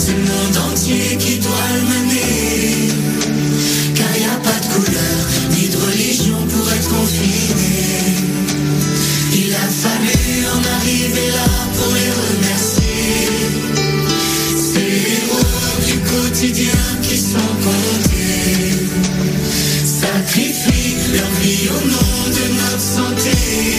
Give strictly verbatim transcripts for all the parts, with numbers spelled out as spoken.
c'est le monde entier qui doit le mener. Car y a pas de couleur, ni de religion pour être confiné. Il a fallu en arriver là pour les remercier. C'est les héros du quotidien qui sont comptés. Sacrifient leur vie au nom de notre santé.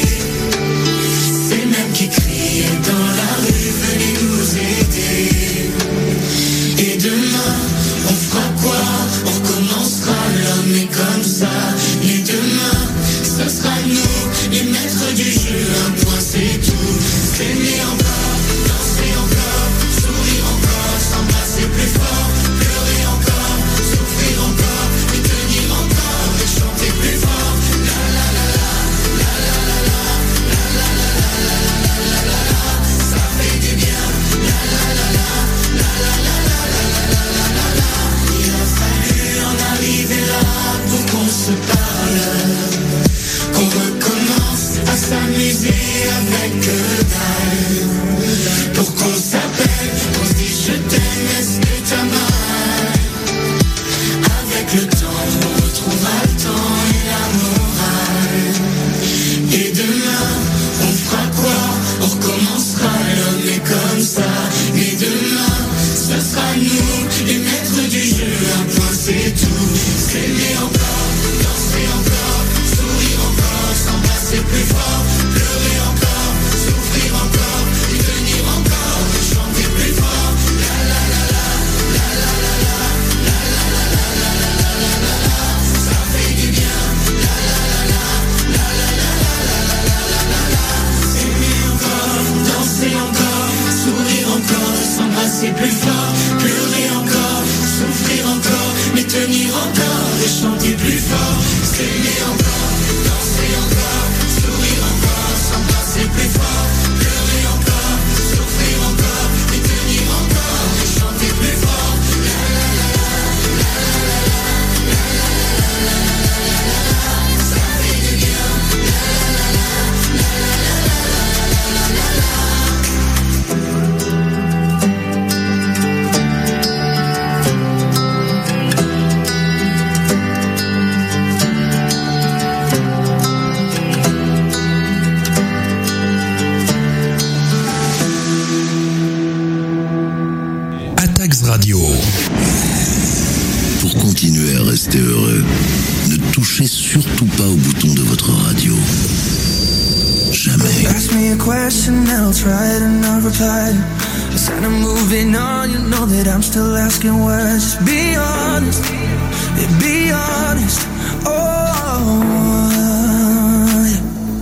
C'est même qui crient dans la rue, venez nous aider. Et demain, on fera quoi? On recommencera, l'homme est comme ça. Et demain, ce sera nous, les maîtres du jeu. Un point c'est tout, s'aimer encore, danser encore, sourire encore, s'embrasser plus fort, pleurer encore, souffrir encore, et tenir encore, et chanter plus fort. La la la la, la la la la, la la la la, la la la la la, ça fait du bien. La la la la, la la la la, la la la la la. Il a fallu en arriver là pour qu'on se parle, qu'on recommence à s'amuser avec que dalle, pour qu'on s'appelle, qu'on se dise je t'aime, est-ce que t'as mal? Avec le temps, on retrouvera le temps et la morale. Et demain, on fera quoi? On recommencera, l'homme est comme ça. Et demain, ce sera nous, les maîtres du jeu. Un point c'est tout, s'aimer encore, danser encore, sourire encore, s'embrasser plus fort, pleurer encore, souffrir encore, et tenir encore, et chanter plus fort. La la la la, la la la la, la la la la, la la la la la, ça fait du bien. La la la la, la la la la, la la la la la. Aimer encore, danser encore, sourire encore, s'embrasser plus fort, pleurer encore, souffrir encore, mais tenir encore, et chanter plus fort. S'aimer encore, danser encore, sourire encore, s'embrasser plus fort, pleurer encore, souffrir encore, et tenir encore, et chanter plus fort. La la la la, la la la la, la la la la, la la la la, ça fait du bien. La la la la, la la la la, la la la la. Radio. Pour continuer à rester heureux, ne touchez surtout pas au bouton de votre radio. Jamais. Ask me a question, I'll try to not reply. Instead of moving on, you know that I'm still asking words. Just be honest, yeah, be honest. Oh, yeah.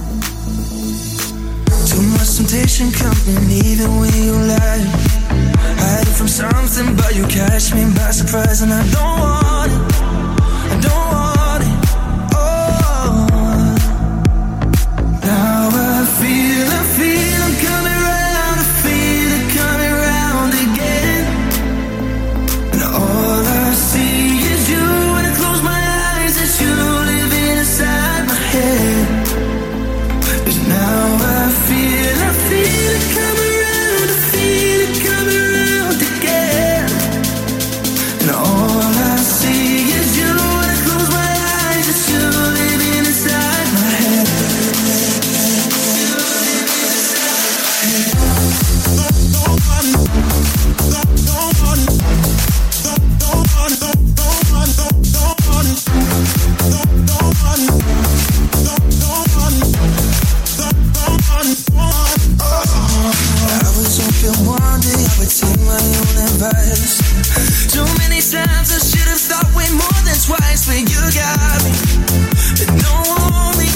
Too much temptation coming even when you lie. Hiding from something, but you catch me by surprise, and I don't want it, I don't want it, oh. Now I feel, I feel I'm coming round, I feel it coming round again. And all I see is you, when I close my eyes, it's you living inside my head. 'Cause now I feel, I feel it coming round, I feel it coming round again. And all I see is you, when I close my eyes, it's you living inside my head. I was open one day, I would take my own advice. Too many times I should have thought way more than twice, but you got me, but no one me.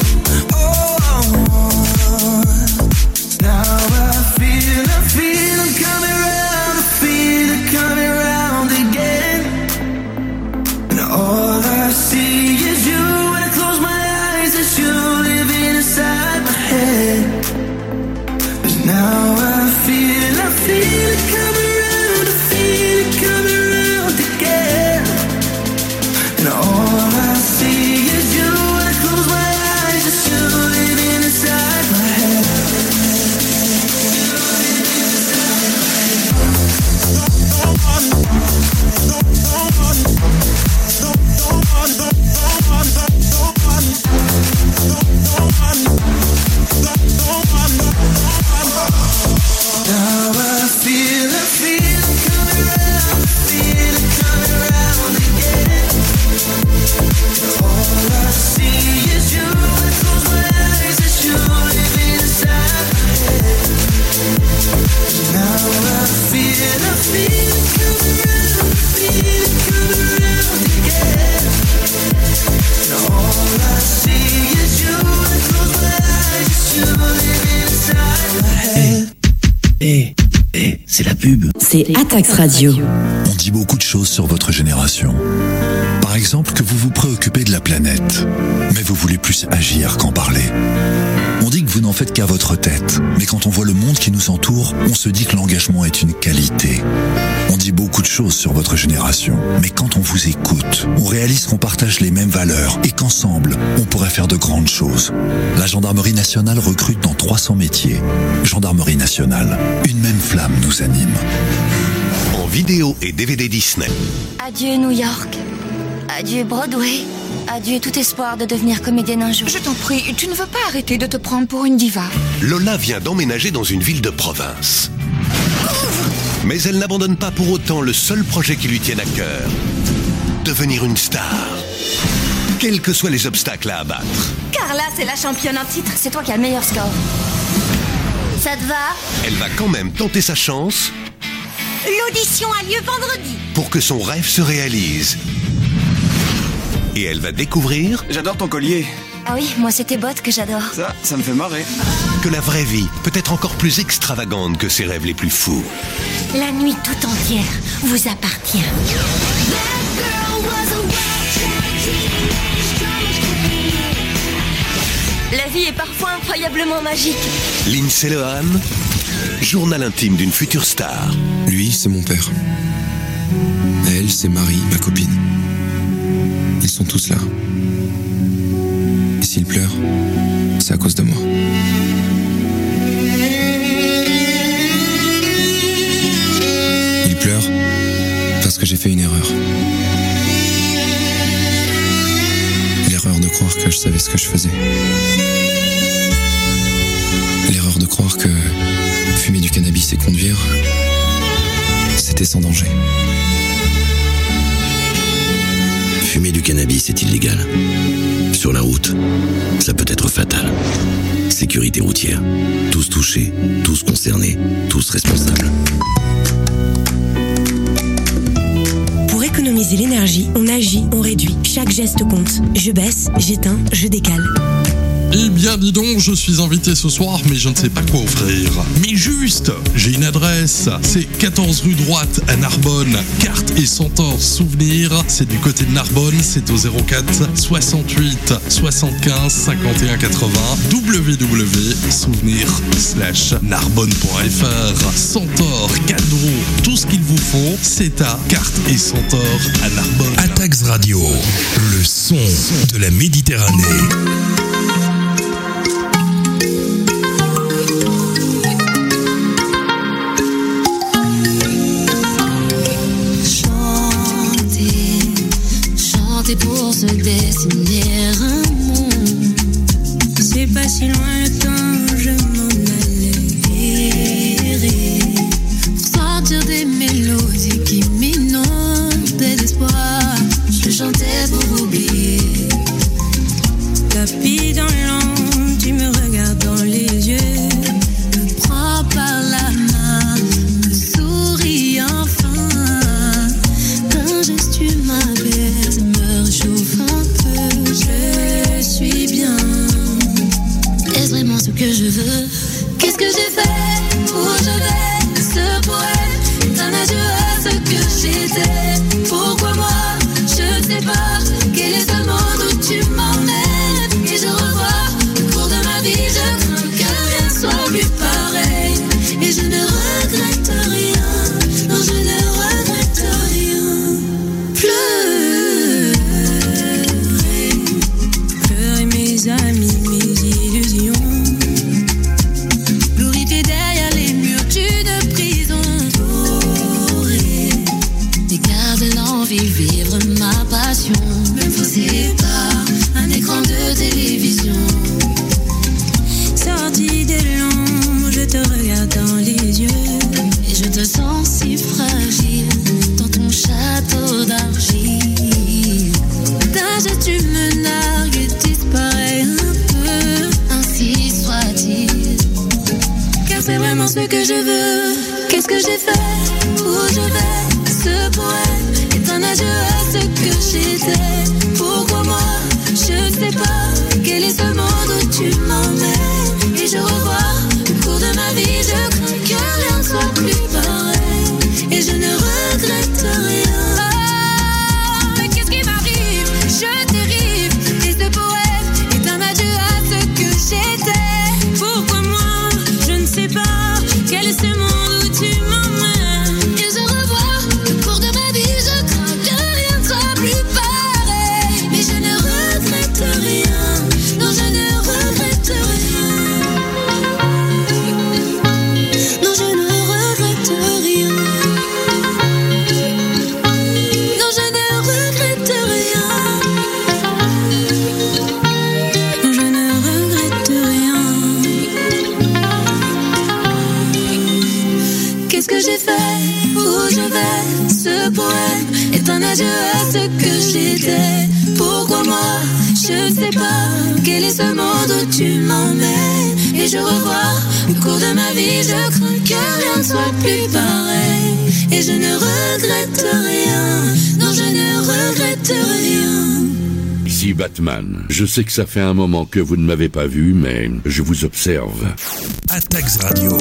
Oh, now I feel, I feel I'm coming round, I feel it coming round again. And all I see is you, when I close my eyes, it's you living inside my head. 'Cause now I feel, I feel it coming round, I feel it coming round again. And all I see is you, when I close my c'est la pub. C'est Atax Radio. On dit beaucoup de choses sur votre génération. Par exemple, que vous vous préoccupez de la planète, mais vous voulez plus agir qu'en parler. On dit que vous n'en faites qu'à votre tête, mais quand on voit le monde qui nous entoure, on se dit que l'engagement est une qualité. On dit beaucoup de choses sur votre génération, mais quand on vous écoute, on réalise qu'on partage les mêmes valeurs et qu'ensemble, on pourrait faire de grandes choses. La Gendarmerie nationale recrute dans trois cents métiers. Gendarmerie nationale, une même flamme nous anime. En vidéo et D V D Disney. Adieu New York. Adieu Broadway. Adieu tout espoir de devenir comédienne un jour. Je t'en prie, tu ne veux pas arrêter de te prendre pour une diva. Lola vient d'emménager dans une ville de province. Mais elle n'abandonne pas pour autant le seul projet qui lui tienne à cœur. Devenir une star. Quels que soient les obstacles à abattre. Carla, c'est la championne en titre. C'est toi qui as le meilleur score. Ça te va? Elle va quand même tenter sa chance. L'audition a lieu vendredi. Pour que son rêve se réalise. Et elle va découvrir... J'adore ton collier. Ah oui, moi c'est tes bottes que j'adore. Ça, ça me fait marrer. Que la vraie vie peut être encore plus extravagante que ses rêves les plus fous. La nuit tout entière vous appartient. La vie est parfois incroyablement magique. Lindsay Lohan, journal intime d'une future star. Lui, c'est mon père. Elle, c'est Marie, ma copine. Ils sont tous là. Et s'ils pleurent, c'est à cause de moi. Ils pleurent parce que j'ai fait une erreur. L'erreur de croire que je savais ce que je faisais. L'erreur de croire que fumer du cannabis et conduire, c'était sans danger. Fumer du cannabis est illégal. Sur la route, ça peut être fatal. Sécurité routière. Tous touchés, tous concernés, tous responsables. Pour économiser l'énergie, on agit, on réduit. Chaque geste compte. Je baisse, j'éteins, je décale. Eh bien, dis donc, je suis invité ce soir, mais je ne sais pas quoi offrir. Mais juste, j'ai une adresse, c'est quatorze rue Droite à Narbonne. Carte et Centaure Souvenir, c'est du côté de Narbonne, c'est au zéro quatre soixante-huit soixante-quinze cinquante et un quatre-vingts www souvenir slash narbonne.fr. Centaure, cadeau, tout ce qu'il vous faut, c'est à Carte et Centaure à Narbonne. Atax Radio, le son de la Méditerranée. Pour se dessiner un monde. C'est pas si lointain, je m'en allais errer pour sentir des mélodies qui m'inondent d'espoir. Je chantais pour oublier. Tapis dans l'ombre, tu me regardes dans les yeux, me prends par la main, me souris enfin. D'un geste tu m'abaisse, chauffe un peu, je suis bien. Est-ce vraiment ce que je veux? Qu'est-ce que j'ai fait? Où je vais? Ce poème est un adieu à ce que j'étais. Pourquoi moi? Je ne sais pas. Quel est ce monde où tu m'emmènes? Et je revois le cours de ma vie. Je crains que rien soit plus pareil. Et je ne regrette rien. Non, je ne regrette rien. Plus. Mes amis, mes illusions. Glorifié derrière les murs d'une prison dorée. Mais garde l'envie, vivre ma passion. Me fausser par un écran de télévision. Sorti de l'ombre, je te regarde dans les yeux. Et je te sens si fragile dans ton château d'argile. D'un geste tu me nargues et disparais un peu. Ainsi soit-il. Car c'est vraiment ce que je veux. Qu'est-ce que j'ai fait? Où je vais? Ce poème est un adieu. ce poème est un adieu à ce que j'étais. Pourquoi moi, je ne sais pas quel est ce monde où tu m'emmènes. Et je revois le cours de ma vie, je crains que rien ne soit plus pareil. Et je ne regrette rien, non je ne regrette rien. Ici Batman, je sais que ça fait un moment que vous ne m'avez pas vu, mais je vous observe. Attaques Radio.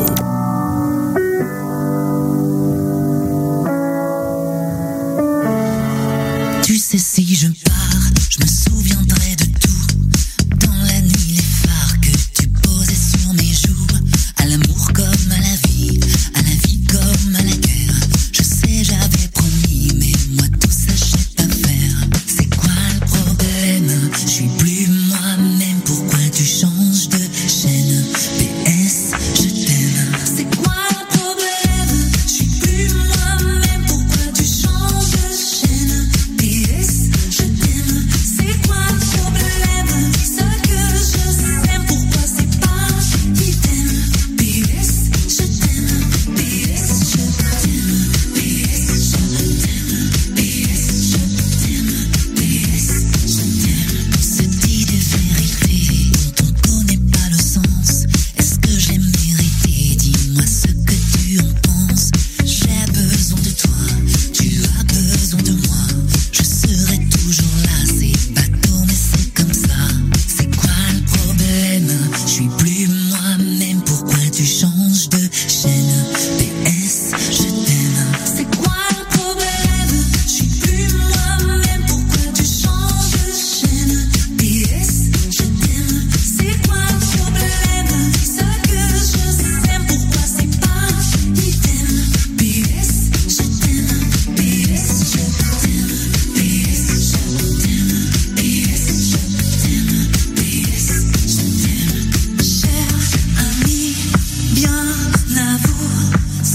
Tu sais, si je pars, je me souviendrai de tout. Dans la nuit, les phares que tu posais sur mes joues. À l'amour comme à la vie, à la vie comme à la guerre. Je sais, j'avais promis, mais moi tout ça, je sais pas faire. C'est quoi le problème? Je suis plus moi-même, pourquoi tu changes de chaîne? P S, je t'aime. C'est quoi le problème? Je suis plus moi-même, pourquoi tu changes de chaîne? P S, je t'aime. C'est quoi le problème? Ce que je sais, pourquoi c'est pas idem? P S, je t'aime. P S, je t'aime. P S, je t'aime. P S, je t'aime. P S, je t'aime. On se dit des vérités dont on connaît pas le sens. Est-ce que je l'ai mérité? Dis-moi ce que tu en penses. J'ai besoin de toi, tu as besoin de moi. Je serai toujours là, c'est bateau mais c'est comme ça. C'est quoi le problème? Je suis plus moi-même, pourquoi tu changes de chaîne? P S, je t'aime. C'est quoi le problème? Je suis plus moi-même, pourquoi tu changes de chaîne? P S, je t'aime. C'est quoi le problème? Ce que je sais, pourquoi c'est pas idem? P S, je t'aime. P S, je t'aime. P S, je t'aime. P S, je t'aime. P S, je t'aime. Cher ami, bien à vous,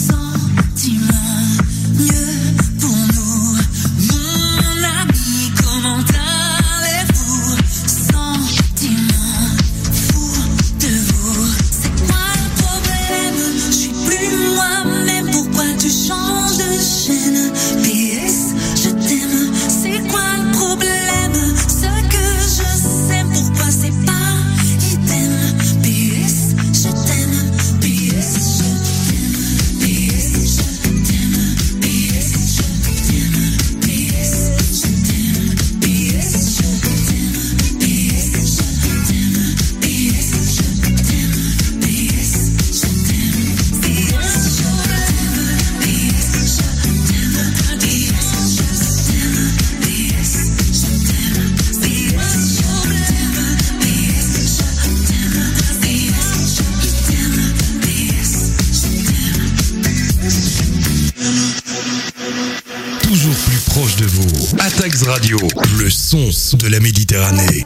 sentiment mieux pour nous. Mon ami, comment allez-vous? Sentiment fou de vous. C'est quoi le problème? Je suis plus moi-même, pourquoi tu changes de chaîne? P S, je t'aime. C'est quoi le problème? Ce que je sais, pourquoi c'est pas idem? P S, je t'aime. P S, je t'aime. P S, je t'aime. P S, je t'aime. P S, je t'aime. P S, je t'aime. P S, je t'aime. P S, je t'aime. P S, je t'aime. P S, je t'aime. P S, je t'aime. P S, je t'aime. P S, je t'aime. P S, je t'aime. P S, je t'aime. P S, je t'aime. P S, je t'aime. Toujours plus proche de vous. Attaques Radio. Le son de la Méditerranée.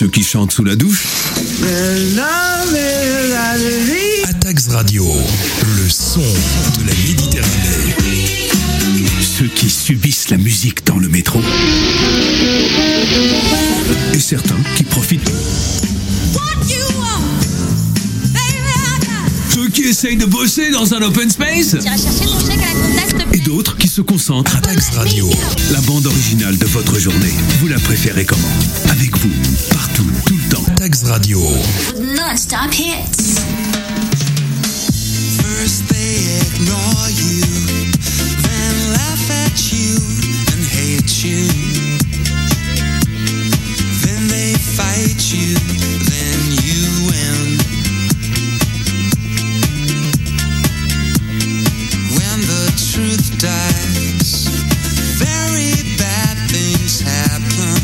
Ceux qui chantent sous la douche. Atax Radio, le son de la Méditerranée. Ceux qui subissent la musique dans le métro. Et certains qui profitent. Ceux qui essayent de bosser dans un open space. Tu iras chercher ton chèque à la compta, s'il te plaît. Et d'autres qui se concentrent. Atax Radio. La bande originale de votre journée. Vous la préférez comment? Avec vous, partout, tout le temps. Atax Radio. Non-stop hits. First they ignore you, then laugh at you and hate you. Then they fight you, then you win. When the truth dies, very bad things happen.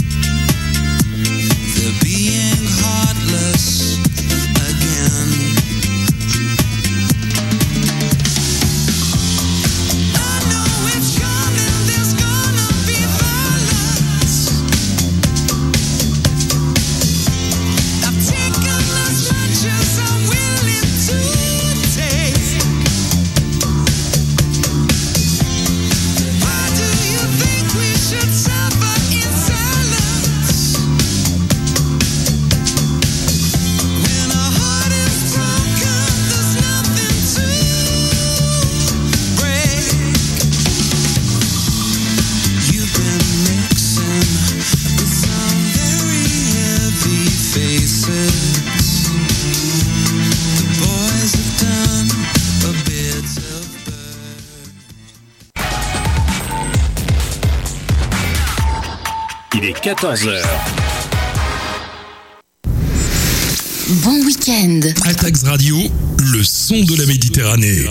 They're being heartless again. Il est quatorze heures. Bon week-end. Atax Radio, le son de la Méditerranée.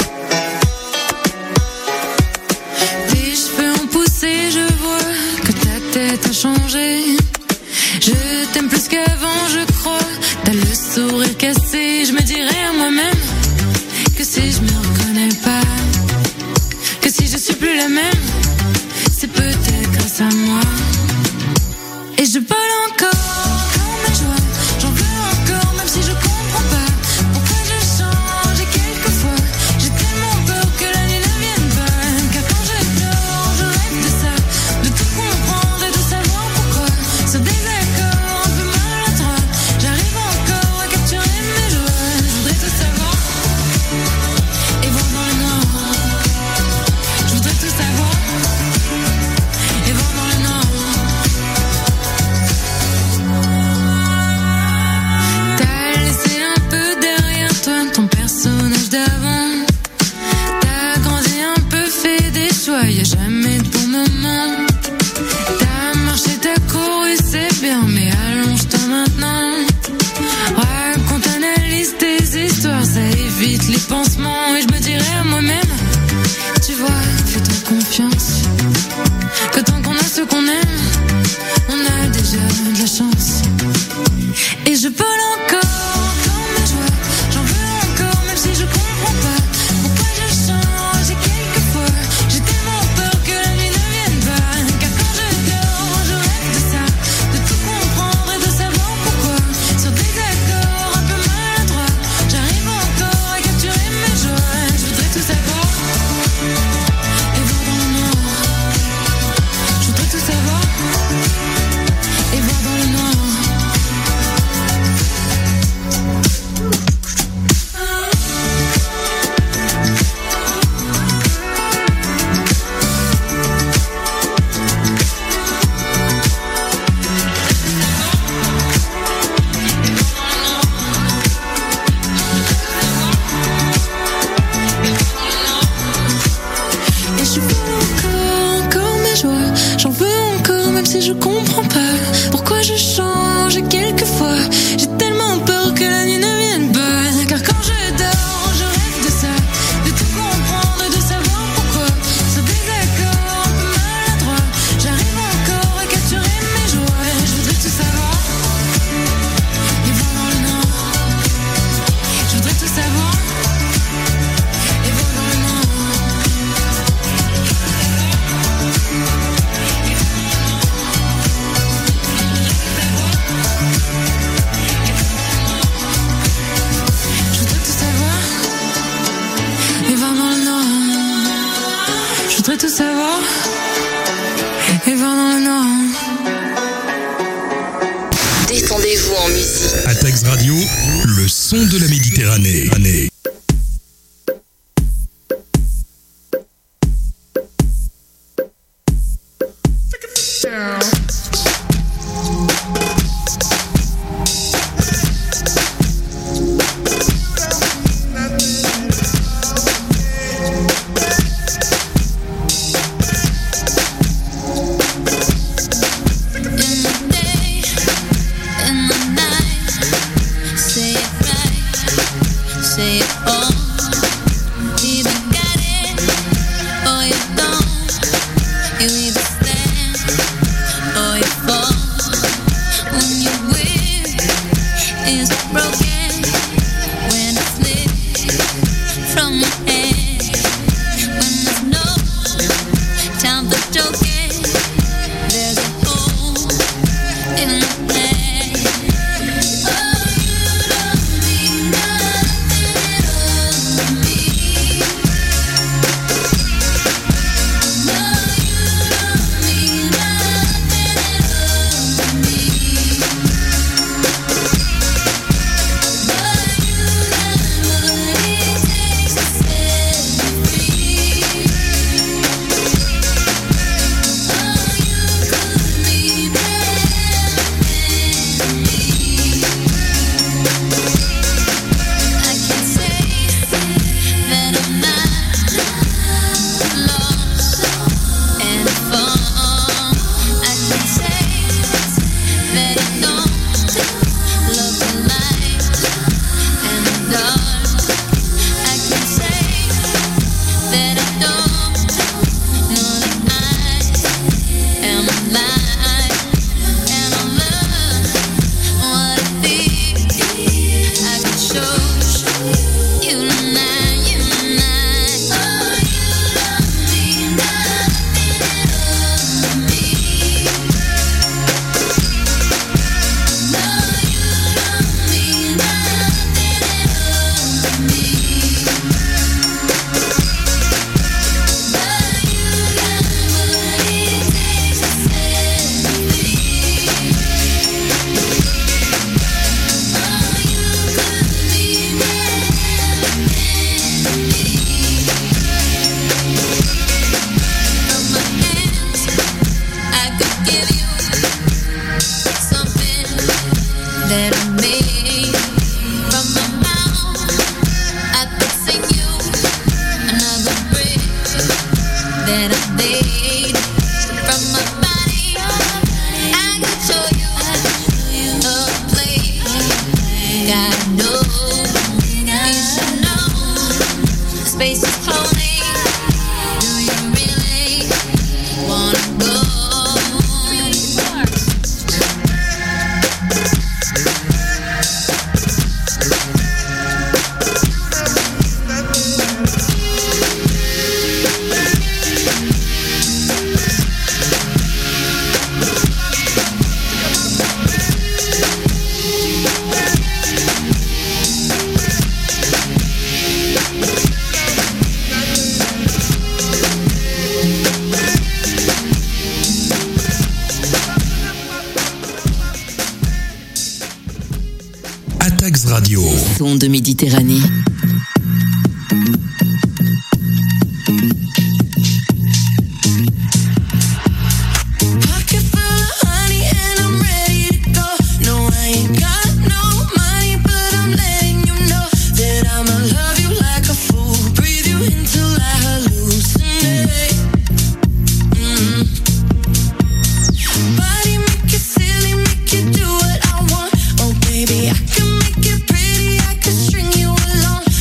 Tes cheveux ont poussé, je vois que ta tête a changé. Je t'aime plus qu'avant, je crois. T'as le sourire cassé. Je me dirais à moi-même que si je me reconnais pas, que si je suis plus la même, c'est peut-être grâce à moi. Et je vole encore comme ma joie. J'en veux encore même si je comprends pas pourquoi je change. Et quelquefois j'ai tellement peur que la nuit ne vienne pas. Car quand je dors je rêve de ça, de tout comprendre et de savoir pourquoi. Ce désaccord un peu maladroit, j'arrive encore à capturer mes joies. Je voudrais tout savoir et voir dans le noir. Je voudrais tout savoir et voir dans le noir. Ton personnage d'avant, t'as grandi un peu, fait des choix, y'a jamais de bon moment. T'as marché, t'as couru, c'est bien, mais allonge-toi maintenant. Raconte, analyse tes histoires, ça évite les pansements. Et je me dirais à moi-même, tu vois, fais-toi confiance, que tant qu'on a ce qu'on aime, on a déjà de la chance. Et je vole encore comme ma joie. J'en veux encore même si je comprends pas pourquoi je change. Et quelquefois j'ai tellement peur que la nuit ne vienne pas. Car quand je dors je rêve de ça, de tout comprendre et de savoir pourquoi. Sur des accords un peu maladroits, j'arrive encore à capturer mes joies. Je voudrais tout savoir et voir dans le noir. Je voudrais tout savoir et voir dans le noir. Et je veux encore, encore mes joies. J'en veux encore même si je comprends pas pourquoi je change. Et quelquefois j'ai tellement peur que la nuit ne vienne pas. Car quand je dors je rêve de ça, de tout comprendre et de savoir pourquoi. Sur des accords un peu maladroits, j'arrive encore à capturer mes joies. Je voudrais tout savoir et voir dans le noir. Je voudrais tout savoir et voir dans le noir. voudrais tout savoir et voir dans le noir. Détendez-vous en musique. Atax Radio, le son de la Méditerranée. Radio. Son de Méditerranée. String you along.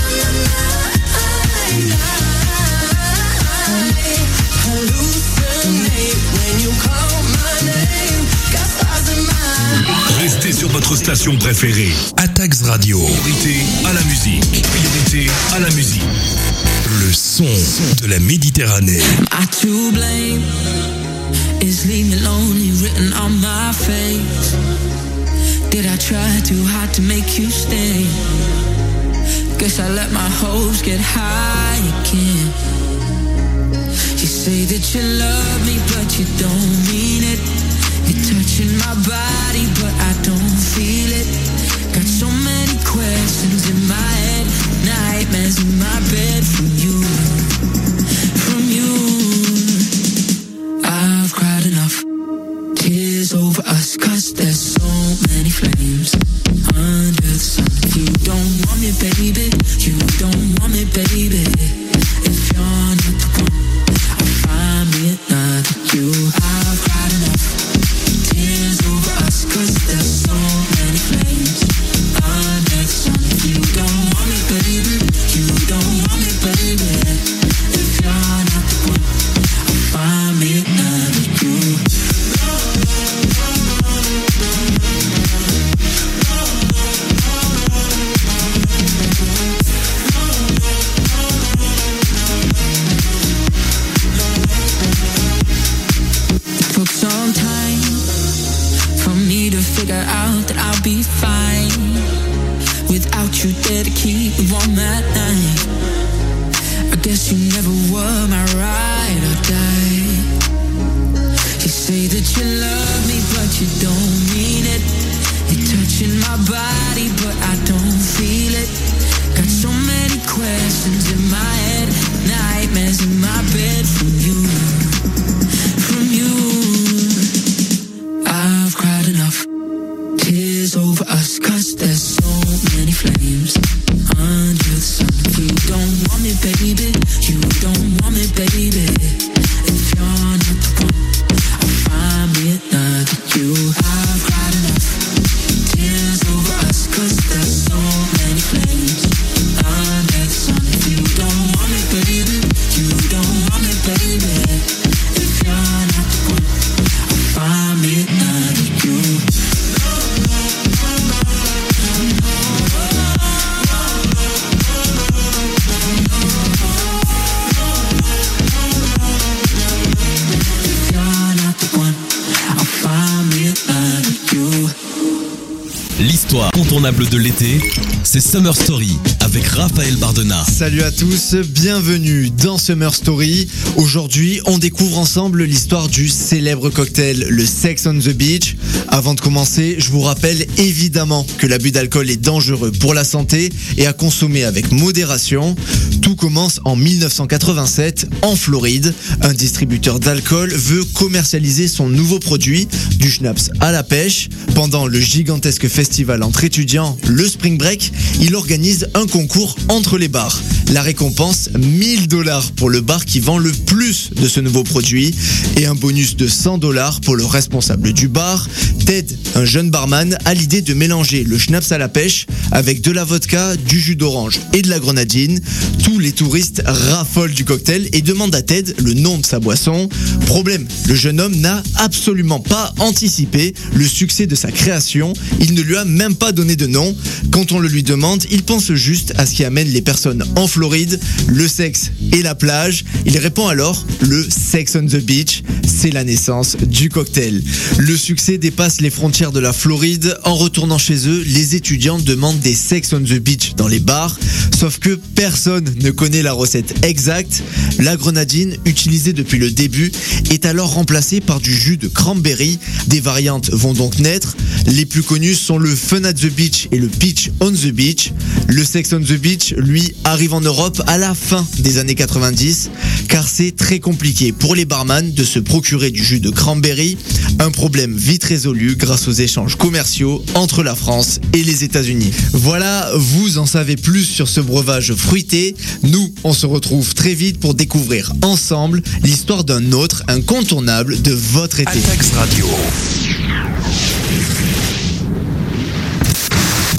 Restez sur votre station préférée. Attax Radio. Priorité à la musique. Priorité à la musique. Le son de la Méditerranée. My to blame is leave me lonely written on my face. Did I try too hard to make you stay? Guess I let my hopes get high again. You say that you love me, but you don't mean it. You're touching my body, but I don't feel it. Got so many questions in my head, nightmares in my bed from you, from you. I've cried enough, tears over us, cause there's so many flames under the sun. You don't want me, baby, you don't want me, baby. If you're not the one, I'll find me another you. I've cried enough, tears over us, cause there's so many flames under the sun. You don't want me, baby, you don't want me, baby. If you're not the one, I'll find me another you. Took some time for me to figure out that I'll be fine without you there to keep me warm at night. I guess you never were my ride or die. You say that you love me, but you don't mean it. You're touching my body, but I don't feel it. Got so many questions in my head, nightmares in my bed from you, from you. I've cried enough, tears over us, cause there's so many flames under the sun. You don't want me, baby, you don't want me, baby. If you're not the one, I'll find me another you. I've cried enough, tears over us, cause there's so many flames under the sun. You don't want me, baby, you don't want me, baby. If you're not the one, I'll find me another you. L'histoire incontournable de l'été, c'est Summer Story avec Raphaël Bardena. Salut à tous, bienvenue dans Summer Story. Aujourd'hui, on découvre ensemble l'histoire du célèbre cocktail, le Sex on the Beach. Avant de commencer, je vous rappelle évidemment que l'abus d'alcool est dangereux pour la santé et à consommer avec modération. Tout commence en dix-neuf cent quatre-vingt-sept en Floride. Un distributeur d'alcool veut commercialiser son nouveau produit, du schnapps à la pêche. Pendant le gigantesque festival entre étudiants, le Spring Break, il organise un concours entre les bars. La récompense, mille dollars pour le bar qui vend le plus de ce nouveau produit et un bonus de cent dollars pour le responsable du bar. Ted, un jeune barman, a l'idée de mélanger le schnapps à la pêche avec de la vodka, du jus d'orange et de la grenadine. Tous les touristes raffolent du cocktail et demandent à Ted le nom de sa boisson. Problème, le jeune homme n'a absolument pas anticipé le succès de sa création. Il ne lui a même pas donné de nom. Quand on le lui demande, il pense juste à ce qui amène les personnes en Floride, le sexe et la plage. Il répond alors le Sex on the Beach. C'est la naissance du cocktail. Le succès dépasse les frontières de la Floride. En retournant chez eux, les étudiants demandent des Sex on the Beach dans les bars. Sauf que personne ne connaît la recette exacte. La grenadine, utilisée depuis le début, est alors remplacée par du jus de cranberry. Des variantes vont donc naître. Les plus connus sont le Fun at the Beach et le Peach on the Beach. Le Sex on the Beach, lui, arrive en Europe à la fin des années quatre-vingt-dix, car c'est très compliqué pour les barman de se procurer du jus de cranberry. Un problème vite résolu grâce aux échanges commerciaux entre la France et les États-Unis. Voilà, vous en savez plus sur ce breuvage fruité. Nous, on se retrouve très vite pour découvrir ensemble l'histoire d'un autre incontournable de votre été. Attax Radio.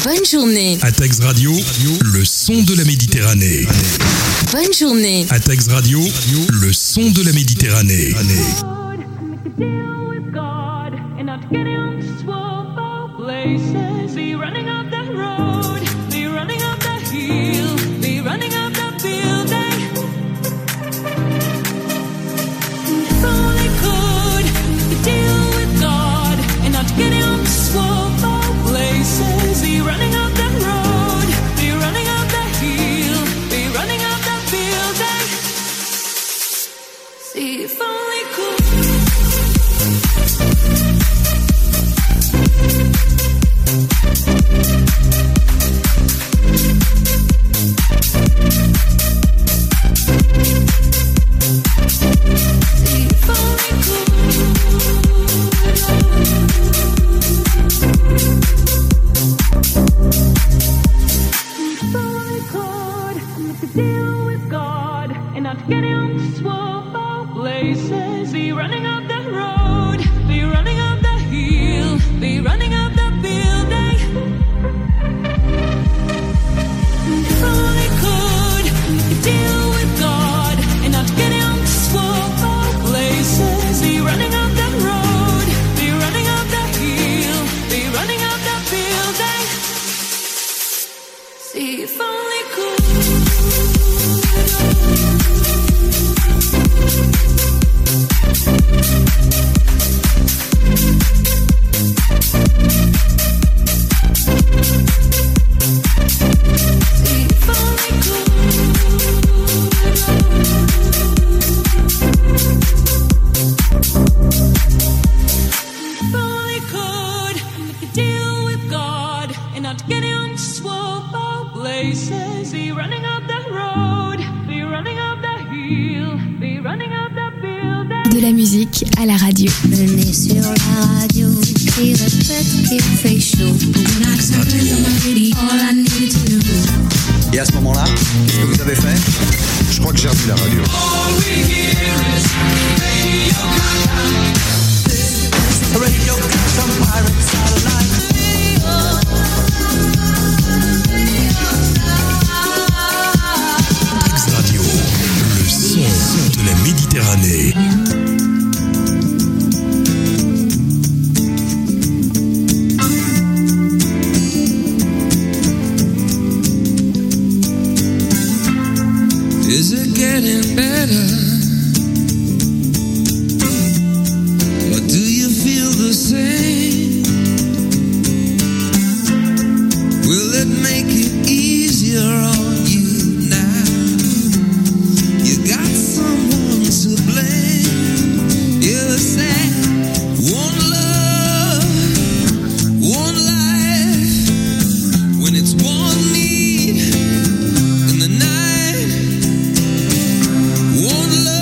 Bonne journée. Attax Radio, le son de la Méditerranée. Bonne journée. Attax Radio, le son de la Méditerranée. De la musique à la radio. Venez sur la radio qui répète qu'il fait chaud. Et à ce moment-là, qu'est-ce que vous avez fait? Je crois que j'ai remis la radio. Attax Radio, le son de la Méditerranée. Is it getting better? Or do you feel the same? Will it make it easier on you now? You got someone to blame. You say one love, one life. When it's one need in the night, one love.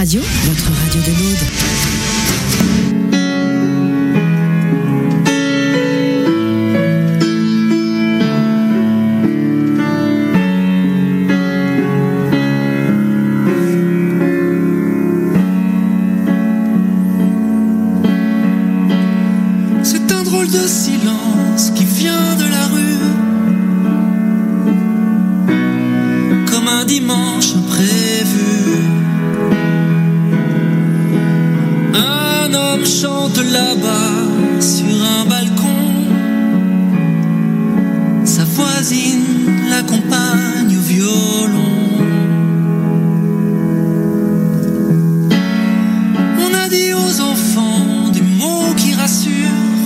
Radio, votre radio de l'Aude. C'est un drôle de silence qui vient de la rue, comme un dimanche imprévu. Un homme chante là-bas sur un balcon, sa voisine l'accompagne au violon. On a dit aux enfants des mots qui rassurent,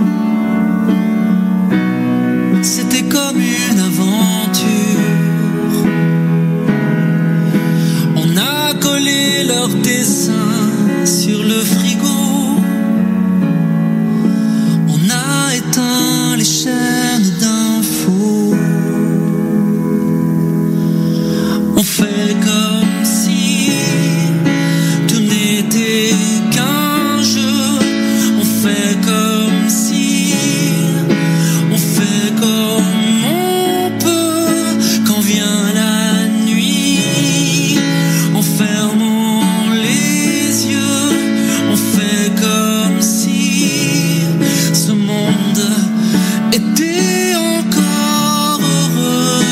c'était comme une aventure. On a collé leurs dessins sur le frigo, on a éteint les chaînes d'infos. On fait comme si tout n'était qu'un jeu. On fait comme si, on fait comme on peut. Quand vient la nuit, en fermant les yeux, on fait comme si ce monde était encore heureux.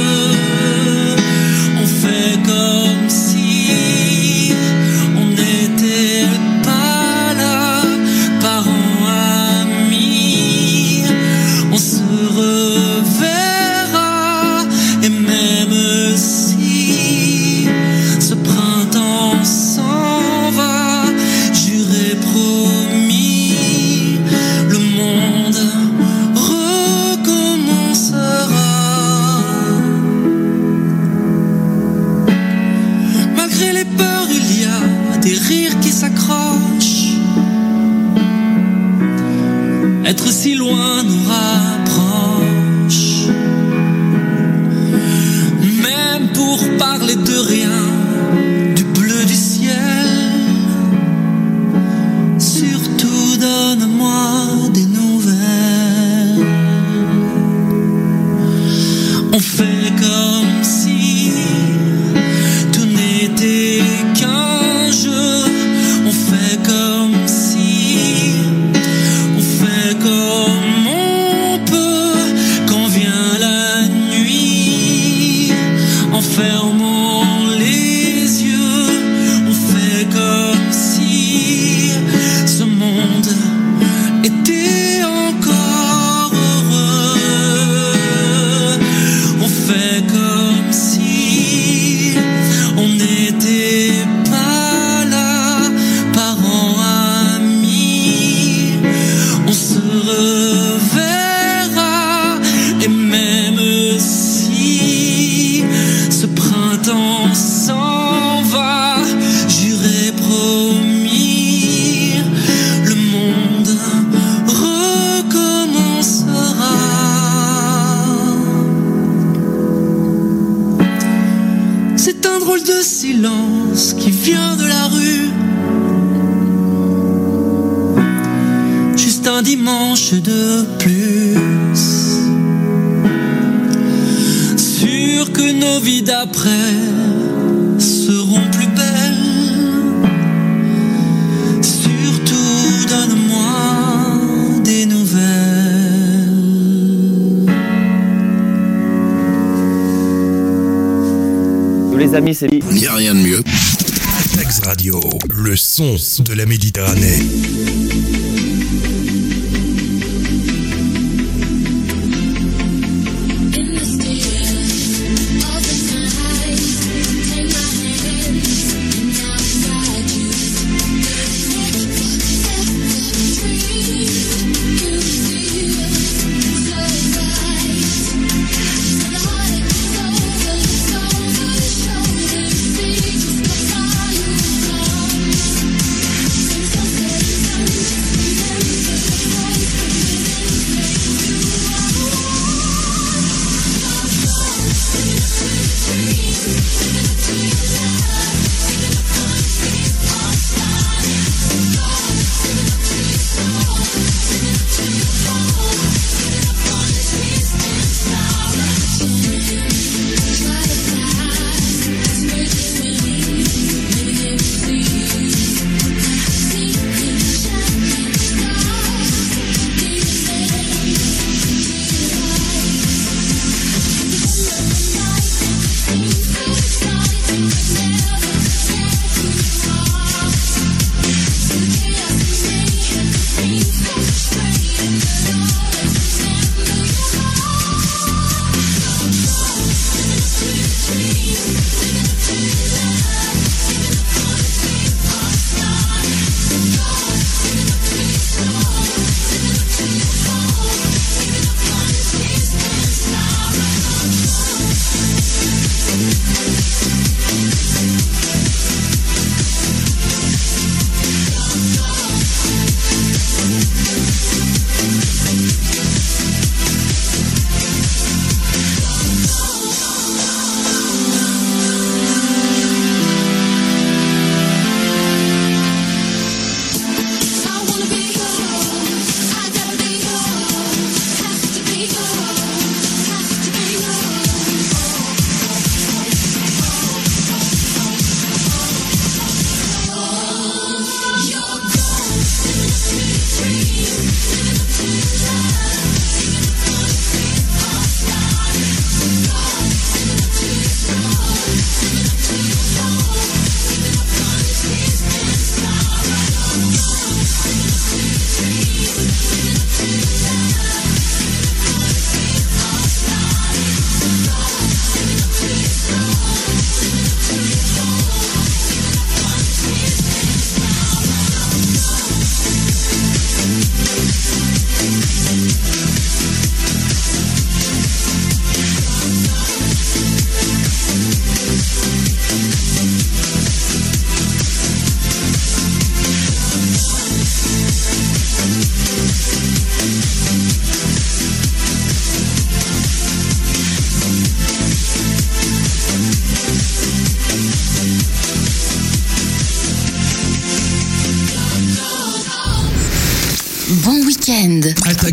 On fait comme si on n'était pas là, parents, amis. On se reverra, et même si ce printemps s'en va, juré, promis, le monde recommencera. Malgré les peurs, il y a des rires qui s'accrochent. Être si loin nous rapproche. Même pour parler de rien, du bleu du ciel. Surtout donne-moi des nouvelles. On fait comme si tout n'était qu'un jeu. On fait comme si, on fait comme on peut. Quand vient la nuit, en fermant les yeux, on fait comme si ce monde était encore heureux. On fait comme si on n'était pas là, parents, amis. On se reverra, et même si ce printemps s'en va, juré, promis, le monde recommencera. C'est un drôle de silence qui vient de la rue, juste un dimanche de plus. Sûr que nos vies d'après seront plus belles. Surtout donne-moi des nouvelles. Tous les amis, c'est Il n'y a rien de mieux. Atax Radio, le son de la Méditerranée. Thank you.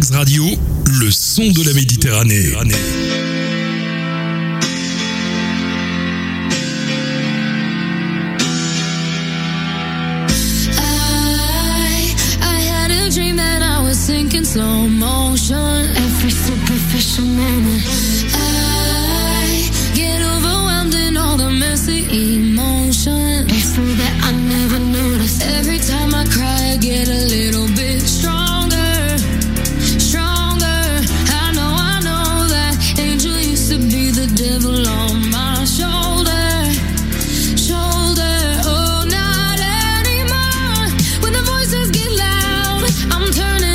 Atax Radio, le son de la Méditerranée. Sinking slow motion, every superficial moment. I get overwhelmed in all the messy emotion. It's so that I never notice. Every time I cry, I get a little bit stronger, stronger. I know, I know that angel used to be the devil on my shoulder, shoulder. Oh, not anymore. When the voices get loud, I'm turning.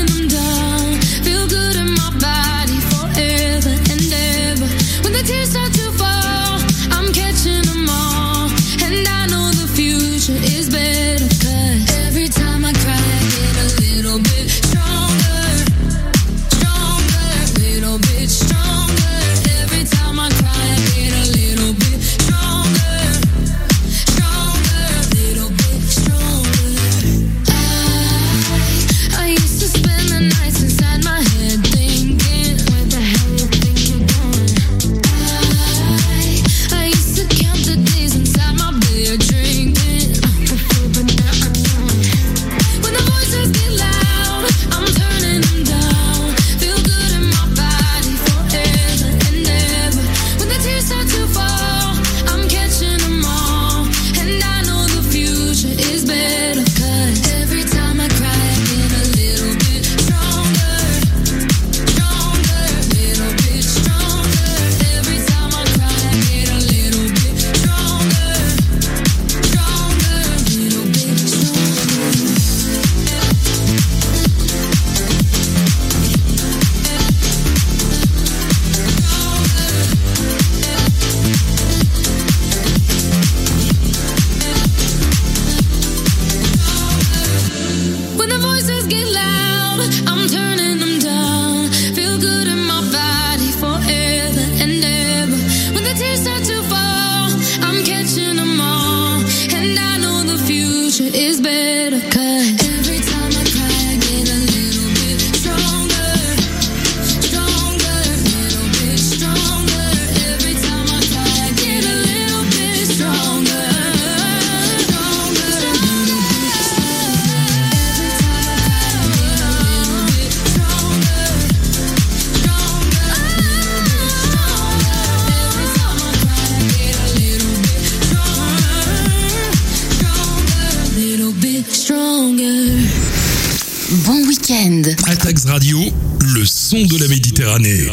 Atax Radio, le son de la Méditerranée.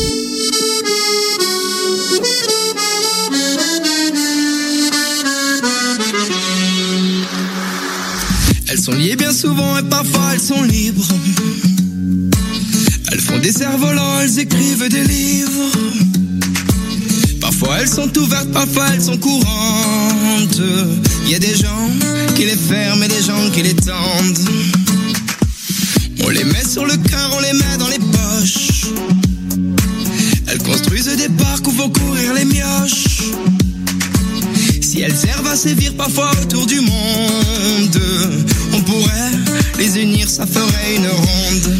Elles sont liées bien souvent et parfois elles sont libres. Elles font des cerfs-volants, elles écrivent des livres. Parfois elles sont ouvertes, parfois elles sont courantes. Il y a des gens qui les ferment et des gens qui les tendent. On les met sur le cœur, on les met dans les poches. Elles construisent des parcs où vont courir les mioches. Si elles servent à sévir parfois autour du monde, on pourrait les unir, ça ferait une ronde.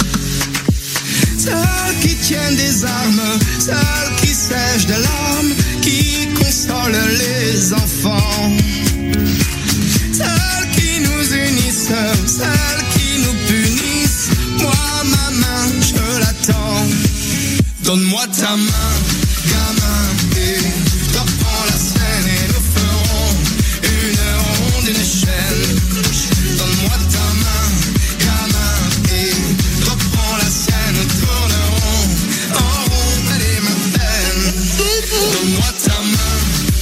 Celles qui tiennent des armes, celles qui sèchent de larmes, qui consolent les enfants. Celles qui nous unissent, celles qui nous punissent. Moi, ma main, je l'attends. Donne-moi ta main, gamin, et reprends la scène et nous ferons une ronde, une chaîne. Donne-moi ta main, gamin, et reprends la scène, nous tournerons en rond, elle est ma peine. Donne-moi ta main,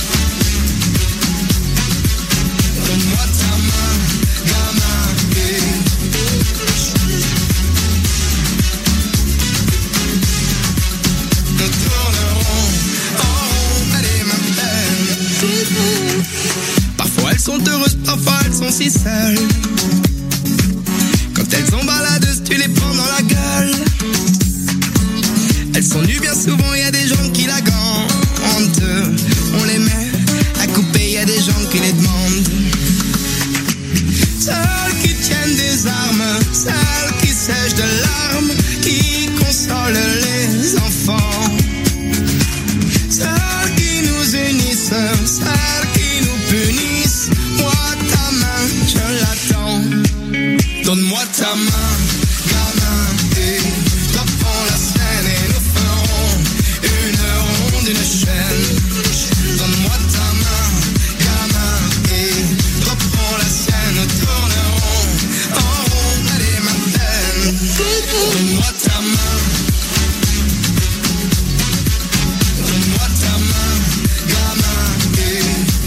donne-moi ta main, gamin, et nous tournerons en rond, elle est ma peine. Parfois elles sont heureuses, parfois elles sont si seules. Quand elles sont baladeuses, tu les prends dans la gueule. Elles sont nues bien souvent, y a des gens qui la gantent. On les met à couper, y a des gens qui les demandent. Celles qui tiennent des armes, celles qui sèchent de larmes, qui de chaîne. Donne-moi ta main, gamin, et reprends la sienne. Nous tournerons en rond, allez ma peine. Donne-moi ta main. Donne-moi ta main, gamin, et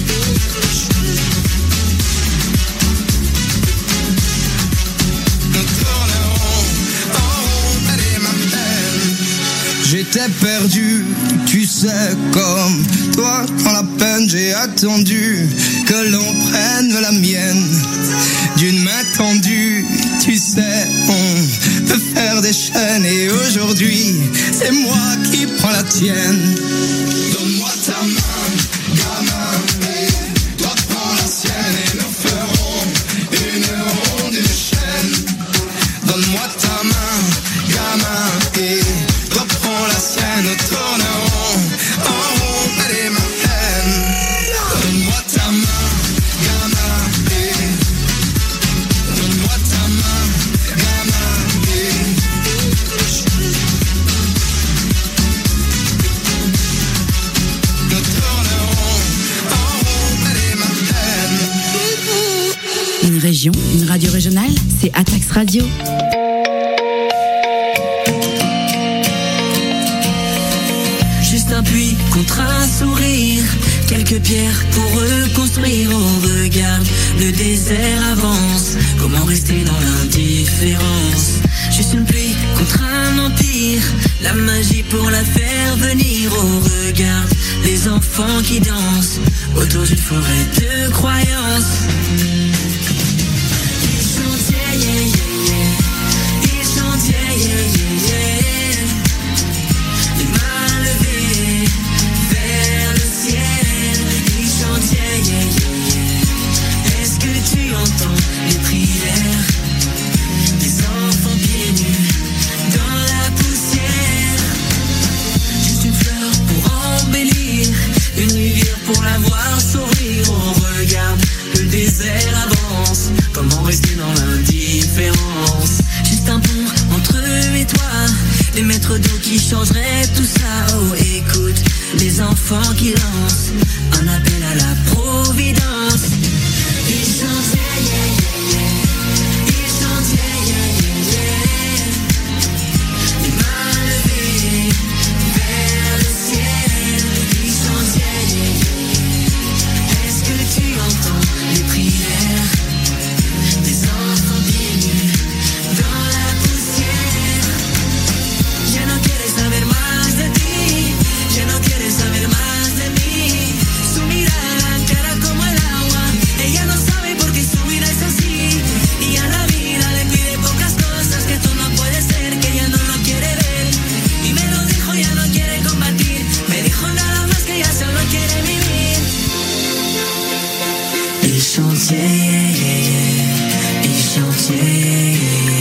nous tournerons en rond, allez ma peine. J'étais perdu, tu sais, comme toi dans la peine. J'ai attendu que l'on prenne la mienne d'une main tendue. Tu sais, on peut faire des chaînes. Et aujourd'hui, c'est moi qui prends la tienne. Donne-moi ta main, gamin, et toi prends la sienne. Et nous ferons une ronde, une chaîne. Donne-moi ta main, gamin, et reprends la sienne. Nous tournerons en rond, allez ma peine. Donne-moi ta main, gamin, et donne-moi ta main, gamin, et nous tournerons en rond, allez ma peine. Une région, une radio régionale, c'est Atax Radio. Juste un puits contre un sourire, quelques pierres pour reconstruire. On regarde, le désert avance, comment rester dans l'indifférence? Juste une pluie contre un empire, la magie pour la faire venir. On regarde, les enfants qui dansent autour d'une forêt de croyances. Ils chantent yeah yeah yeah yeah, ils chantent yeah yeah yeah yeah. Les mains levées vers le ciel, ils chantent yeah yeah yeah yeah. Est-ce que tu entends les prières des enfants pieds nus dans la poussière? Juste une fleur pour embellir, une rivière pour la voir sourire. On regarde, le désert avance, comment rester dans l'indifférence? Juste un pont entre eux et toi, les maîtres d'eau qui changeraient tout ça. Oh écoute, les enfants qui lancent un appel à la providence. Ils chantent yeah yeah yeah yeah, ils chantent yeah yeah yeah yeah. Les mains levées vers le ciel, ils chantent yeah yeah yeah yeah. Est-ce que tu entends les prières des enfants pieds nus dans la poussière? Ya no quieres saber más de ti, ya no quieres saber más de mí. Su mirada clara como el agua, ella no sabe por qué su vida es así. Y a la vida le pide pocas cosas, que esto no puede ser, que ella no lo quiere ver. Y me lo dijo, ya no quiere combatir, me dijo nada más que ya solo quiere vivir. Il chante yeah yeah yeah, il chante yeah yeah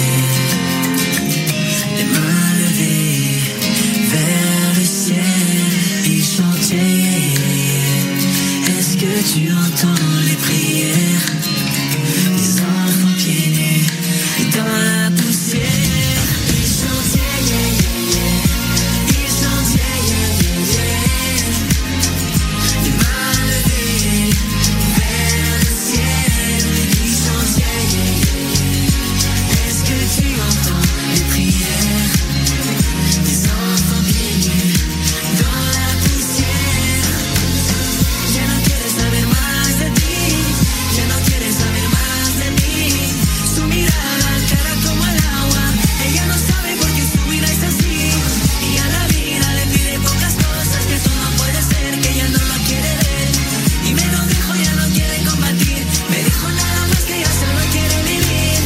yeah. Les mains levées vers le ciel, il chante yeah yeah yeah. Est-ce que tu entends les prières des enfants pieds nus dans la poussière? Il chante yeah yeah yeah yeah, il chante yeah yeah yeah yeah. Les mains levées vers le ciel, il chante yeah yeah yeah yeah. Est-ce que tu entends les prières des enfants pieds nus dans la poussière? Ya no quieres saber más de ti, ya no quieres saber más de mí. Su mirada clara como el agua, ella no sabe por qué su vida es así. Y a la vida le pide pocas cosas, que esto no puede ser, que ella no lo quiere ver. Y me lo dijo, ya no quiere combatir, me dijo nada más que ya solo quiere vivir.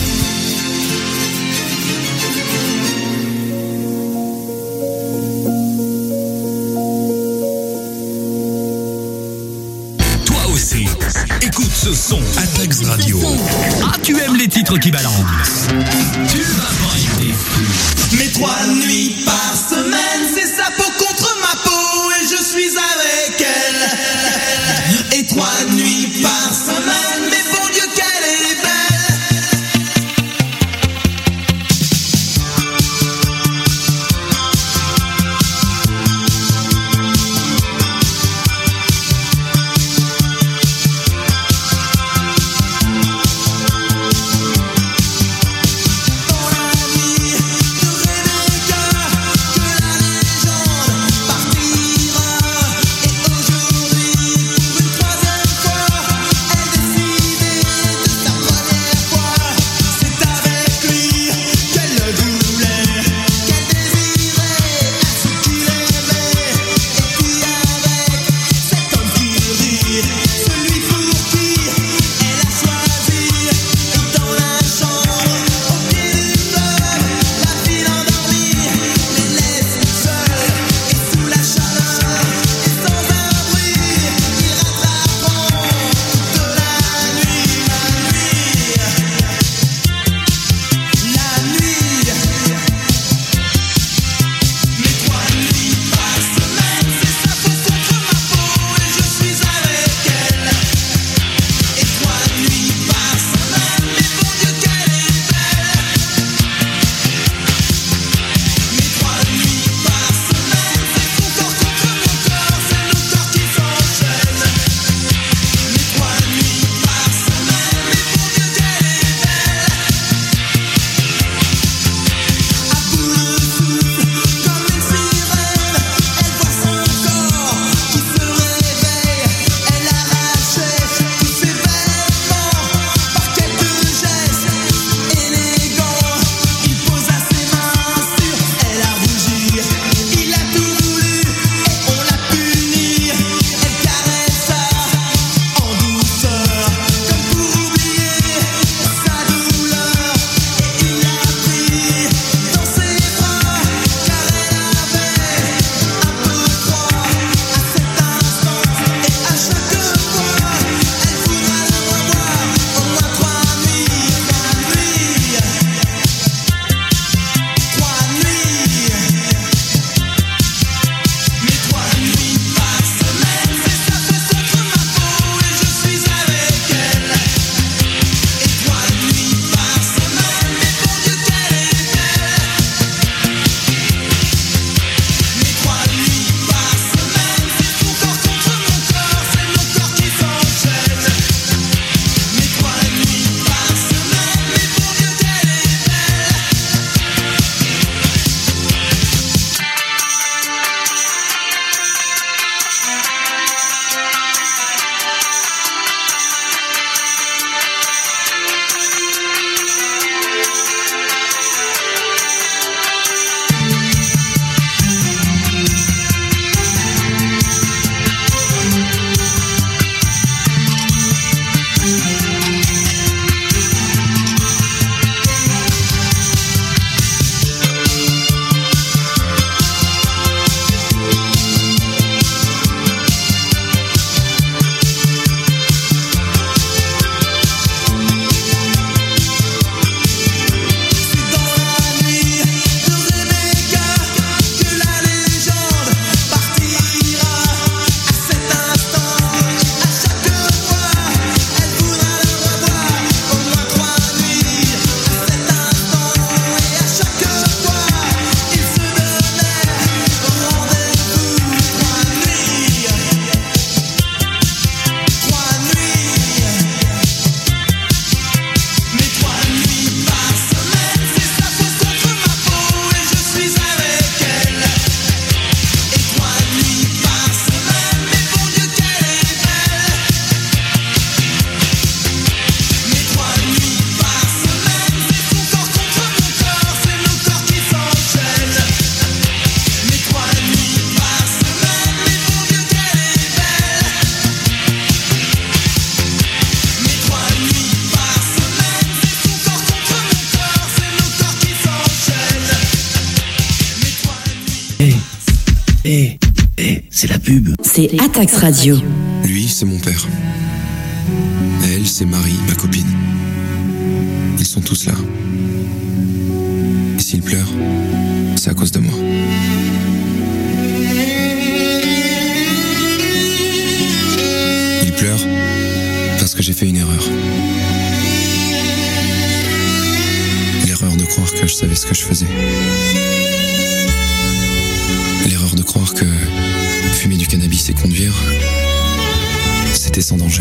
Toi aussi, écoute ce son. Atax Radio. Ah, tu aimes les titres qui balancent. Tu vas pas y déçu. Mais trois nuits par semaine, c'est sa peau contre ma peau et je suis avec elle. Et trois nuits par semaine, mais bon Dieu qu'elle est belle. c'est la pub. C'est Atax Radio. Lui, c'est mon père. Elle, c'est Marie, ma copine. Ils sont tous là. Et s'ils pleurent, c'est à cause de moi. Ils pleurent parce que j'ai fait une erreur. L'erreur de croire que je savais ce que je faisais. L'erreur de croire que fumer du cannabis et conduire, c'était sans danger.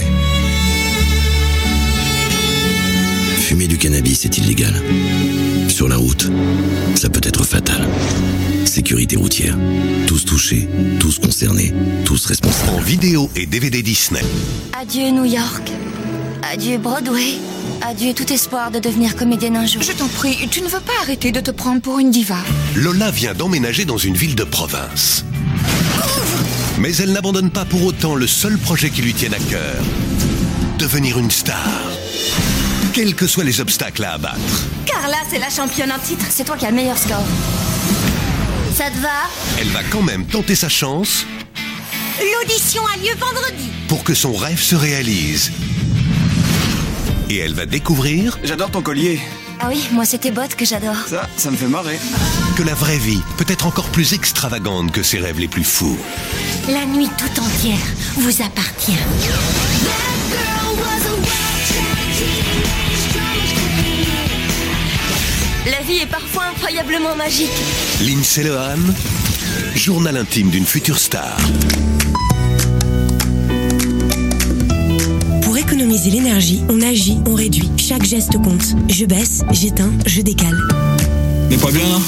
Fumer du cannabis est illégal. Sur la route, ça peut être fatal. Sécurité routière. Tous touchés, tous concernés, tous responsables. En vidéo et D V D Disney. Adieu New York. Adieu Broadway. Adieu tout espoir de devenir comédienne un jour. Je t'en prie, tu ne veux pas arrêter de te prendre pour une diva. Lola vient d'emménager dans une ville de province. Mais elle n'abandonne pas pour autant le seul projet qui lui tienne à cœur. Devenir une star. Quels que soient les obstacles à abattre. Carla, c'est la championne en titre. C'est toi qui as le meilleur score. Ça te va? Elle va quand même tenter sa chance. L'audition a lieu vendredi. Pour que son rêve se réalise. Et elle va découvrir... J'adore ton collier. Ah oui, moi c'est tes bottes que j'adore. Ça, ça me fait marrer. Que la vraie vie peut être encore plus extravagante que ses rêves les plus fous. La nuit tout entière vous appartient. La vie est parfois incroyablement magique. Lindsay Lohan, journal intime d'une future star. Pour économiser l'énergie, on agit, on réduit. Chaque geste compte. Je baisse, j'éteins, je décale. Mais pas bien, hein?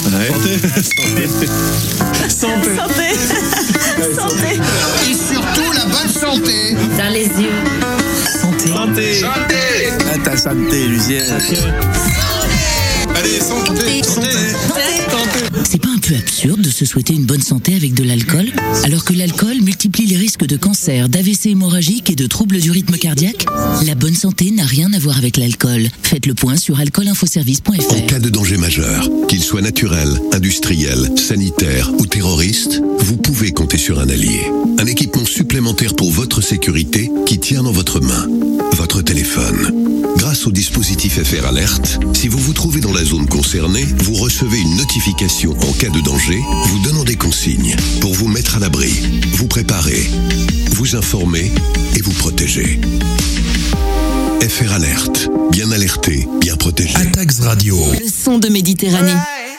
Santé. Santé. Santé. Santé. Et surtout la bonne santé. Dans les yeux. Santé. Santé. Santé. Ah, ta santé, Lucienne. Allez, santé. Santé. C'est pas un peu absurde de se souhaiter une bonne santé avec de l'alcool, alors que l'alcool multiplie les risques de cancer, d'A V C hémorragique et de troubles du rythme cardiaque? La bonne santé n'a rien à voir avec l'alcool. Faites le point sur alcool info service point f r. En cas de danger majeur, qu'il soit naturel, industriel, sanitaire ou terroriste, vous pouvez compter sur un allié. Un équipement supplémentaire pour votre sécurité qui tient dans votre main, votre téléphone. Grâce au dispositif F R Alert, si vous vous trouvez dans la zone concernée, vous recevez une notification en cas de danger, vous donnant des consignes pour vous mettre à l'abri, vous préparer, vous informer et vous protéger. F R Alert, bien alerté, bien protégé. Atax Radio. Le son de Méditerranée.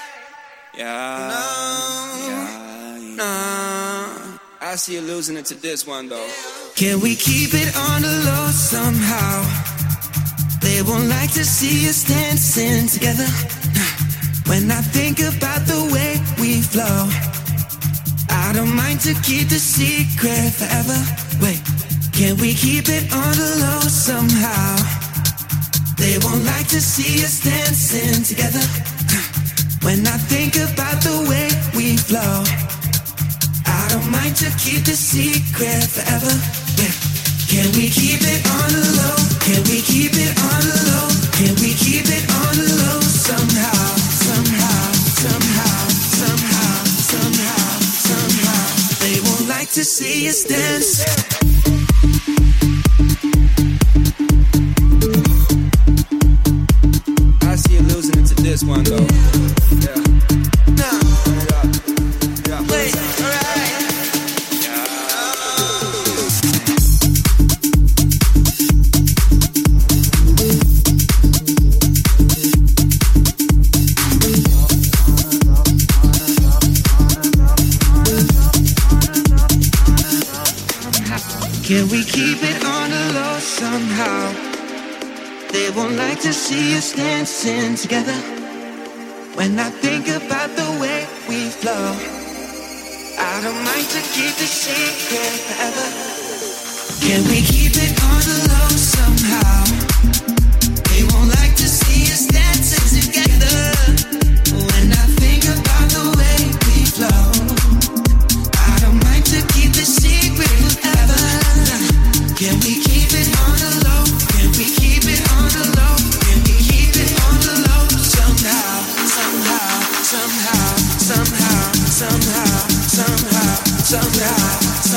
I see you losing it to this one though. Can we keep it on the low somehow? They won't like to see us dancing together. When I think about the way we flow, I don't mind to keep the secret forever. Wait, can we keep it on the low somehow? They won't like to see us dancing together. When I think about the way we flow, I don't mind to keep the secret forever. Yeah. Can we keep it on the low? Can we keep it on the low? Can we keep it on the low somehow? Somehow, somehow, somehow, somehow, somehow. They won't like to see us dance. I see you losing it to this one though. Yeah. Nah. Yeah. Wait. Can we keep it on the low somehow? They won't like to see us dancing together. When I think about the way we flow, I don't mind to keep the secret forever. Can we keep it on the low somehow? They won't like to see us dancing together. When I think about the way we flow, I don't mind to keep the secret forever. Can we keep it on the low? Can we keep it on the low? Can we keep it on the low? Somehow, somehow, somehow, somehow, somehow, somehow, somehow,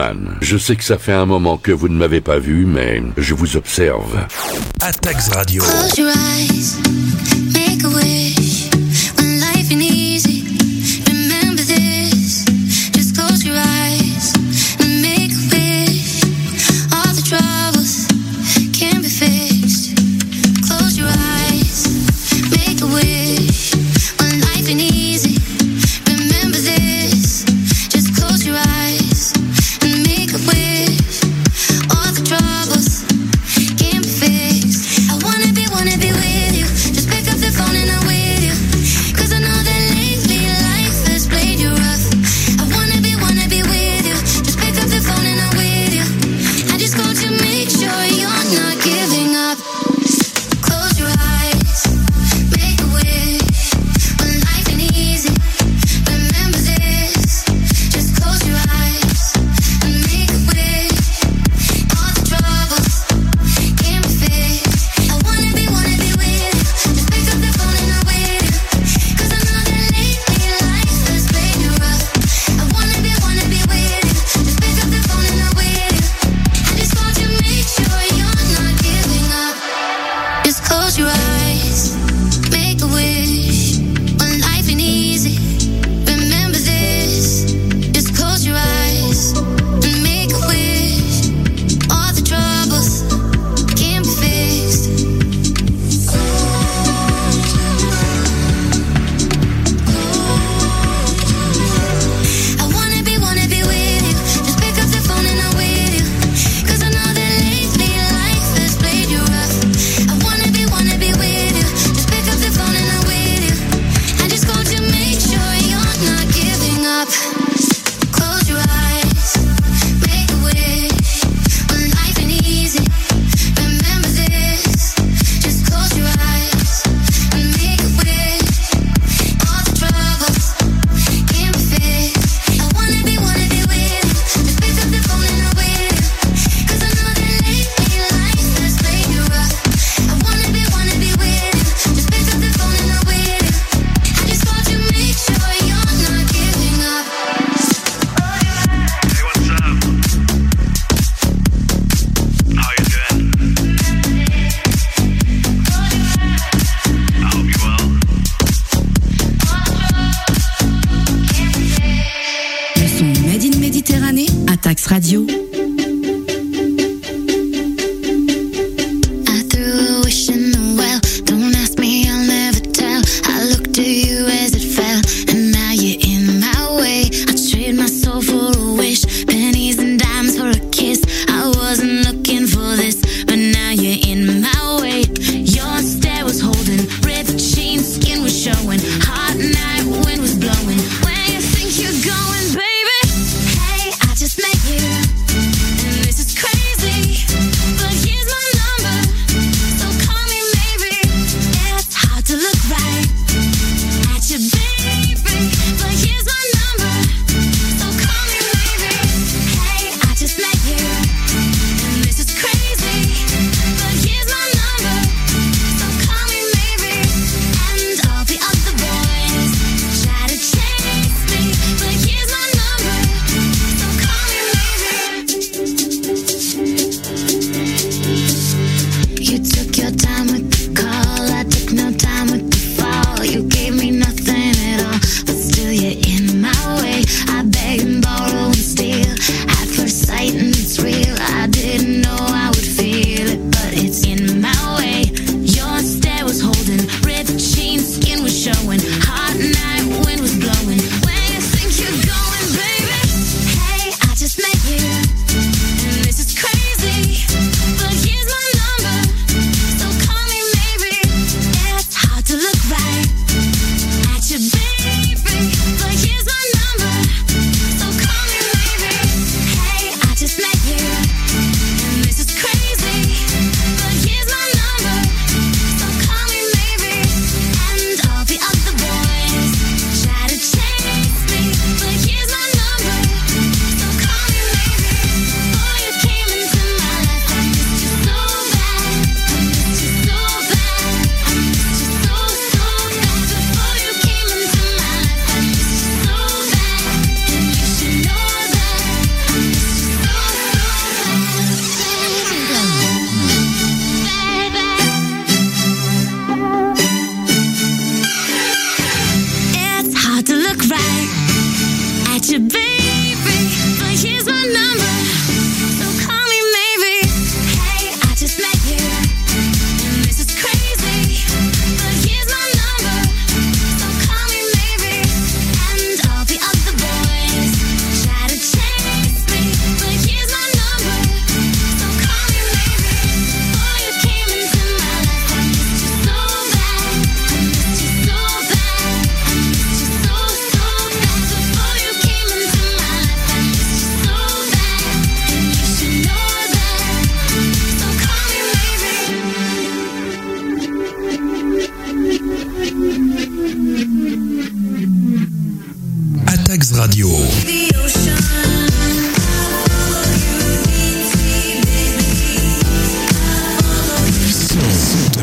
Batman, je sais que ça fait un moment que vous ne m'avez pas vu, mais je vous observe. Attax Radio. Close your eyes, make a wish. When life ain't easy, remember this. Just close your eyes and make a wish. All the troubles can be fixed. Close your eyes, make a wish. When life ain't easy, remember this. Just close your eyes and make a wish. All the troubles can be fixed. I wanna be, wanna be with you. Just pick up the phone and I'm with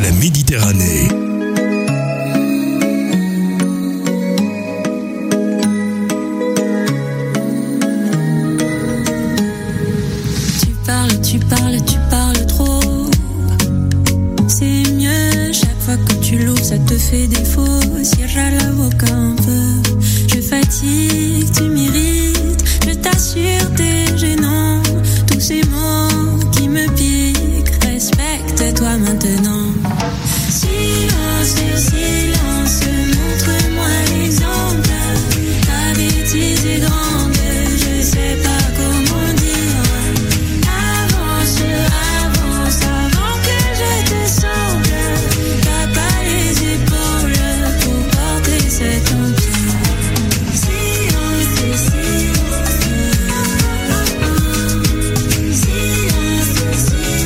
la Méditerranée. Tu parles, tu parles, tu parles trop. C'est mieux, chaque fois que tu l'ouvres, ça te fait défaut. Cierra la boca un peu. Je fatigue, tu m'irrites. Je t'assure, t'es gênant. Tous ces mots qui me piquent. Respecte-toi maintenant. Silence, silence, montre-moi l'exemple. Ta bêtise est grande, je sais pas comment dire. Avance, avance, avant que je te semble. T'as pas les épaules pour porter cet empire. Silence, silence, silence,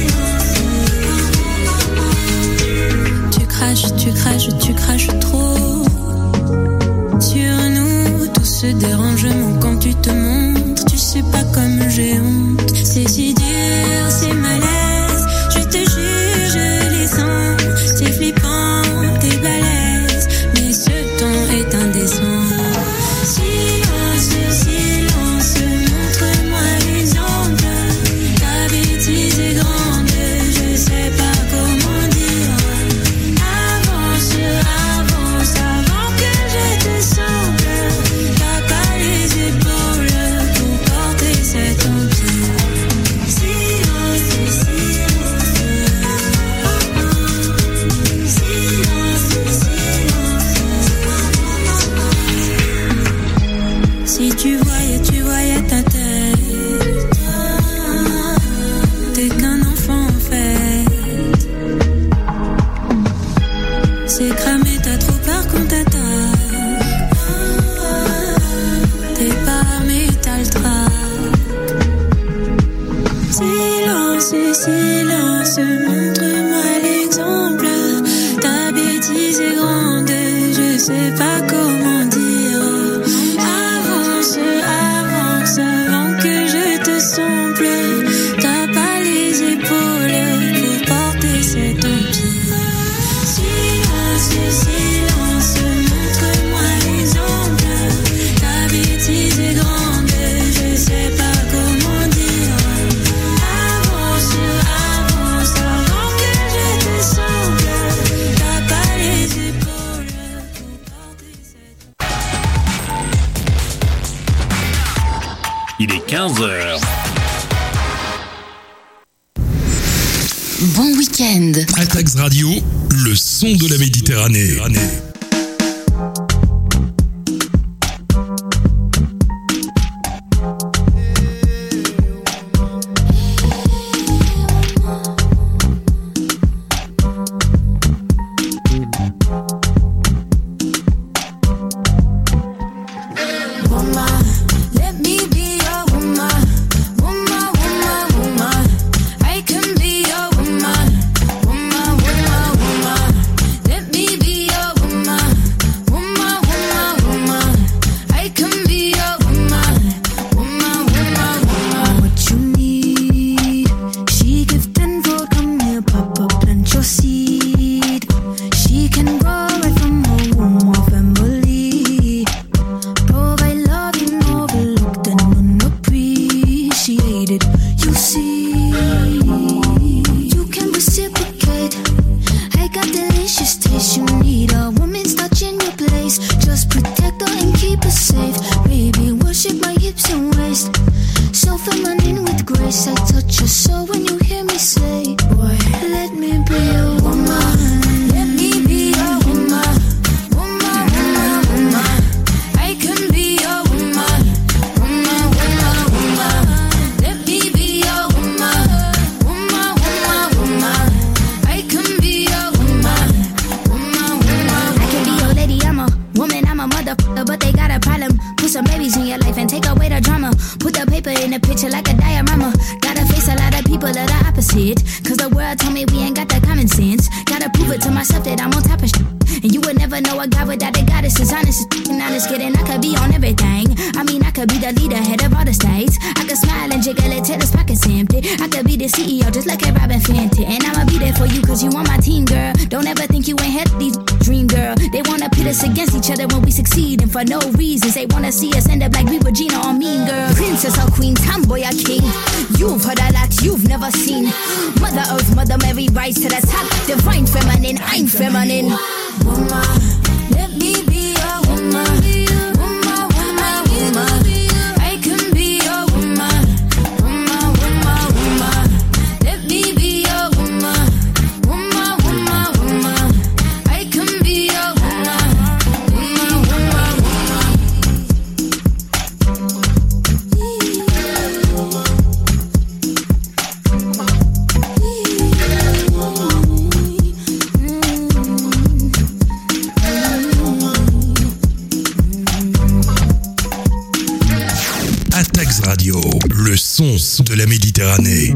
silence. Tu craches, tu craches, tu craches trop. Sur nous, tout se dérange quand tu te montres. Tu sais pas comme j'ai honte. C'est si dur, c'est malaise. Je te jure, je les sens. C'est flippant, t'es balèze. Mais ce ton est indécent. Silence, silence, montre-moi l'exemple. Ta bêtise est grande, je sais pas comment dire. Avance, avance, avant que je te semble. T'as pas les épaules pour porter cet empire. Silence, silence, silence, silence. Si tu voyais, tu voyais ta tête. T'es qu'un enfant en fait. C'est cramé, t'as trop peur qu'on t'attaque. T'es pas armé, t'as le trac. Silence, silence, montre-moi l'exemple. Ta bêtise est grande, je sais pas comment dire. Avance, avance, avant que je te semble. T'as pas les épaules pour porter cet empire. Silence, silence, montre-moi l'exemple. Ta bêtise est grande, je sais pas comment dire. Avance, avance, avant que je te semble. T'as pas les épaules pour porter cet empire. Il est quinze heures. Bon week-end. Atax Radio, le son de la Méditerranée. Woman, let me be your woman. Woman, woman, woman. I can be your woman. Woman, woman, woman. Let me be your woman. Woman, woman, woman. I can be your woman. Woman, woman, woman. What you need? She give tenfold. Come here, pop up, plant your seed. She can grow right from her womb or family. Provide love you overlooked and unappreciated. You see, you can reciprocate. I got delicious taste. You need a woman's touch in your place. Just protect her and keep her safe. Baby, worship my hips and waist. So feminine with grace. I touch your soul when you hear me say, boy, let me be your woman. Let me be your woman. Woman, woman, woman. I can be your woman. Woman, woman, woman. Let me be your woman. Woman, woman, woman. I can be your woman. Woman, woman, I can be your lady. I'm a woman. I'm a motherfucker, but they got a problem. Put some babies in your life and take away the drama. Put the paper in the picture like a diorama. Gotta face a lot of people that are opposite. Cause the world told me we ain't got that common sense. Gotta prove it to myself that I'm on top of shit. And you would never know a guy without a goddess is honest. And honest kidding, I could be on everything. I mean, I could be the leader, head of all the states. I could smile and jiggle it till his pockets empty. I could be the C E O just like a Robin Fenty. And I'ma be there for you cause you on my team, girl. Don't ever think you ain't had these dream girl. They wanna pit us against each other when we succeed, and for no reasons. They wanna see us end up like we were Gina or Mean Girl. Princess or queen, tomboy or king. You've heard a lot you've never seen. Mother Earth, Mother Mary, rise to the top. Divine feminine, I'm feminine. Woman, let me be a woman. Woman, woman, woman. I can be a woman. Woman, woman, woman. Let me be a woman. Woman, woman, woman. I can be a woman. Woman, woman, woman. Atax Radio, le son de la Méditerranée.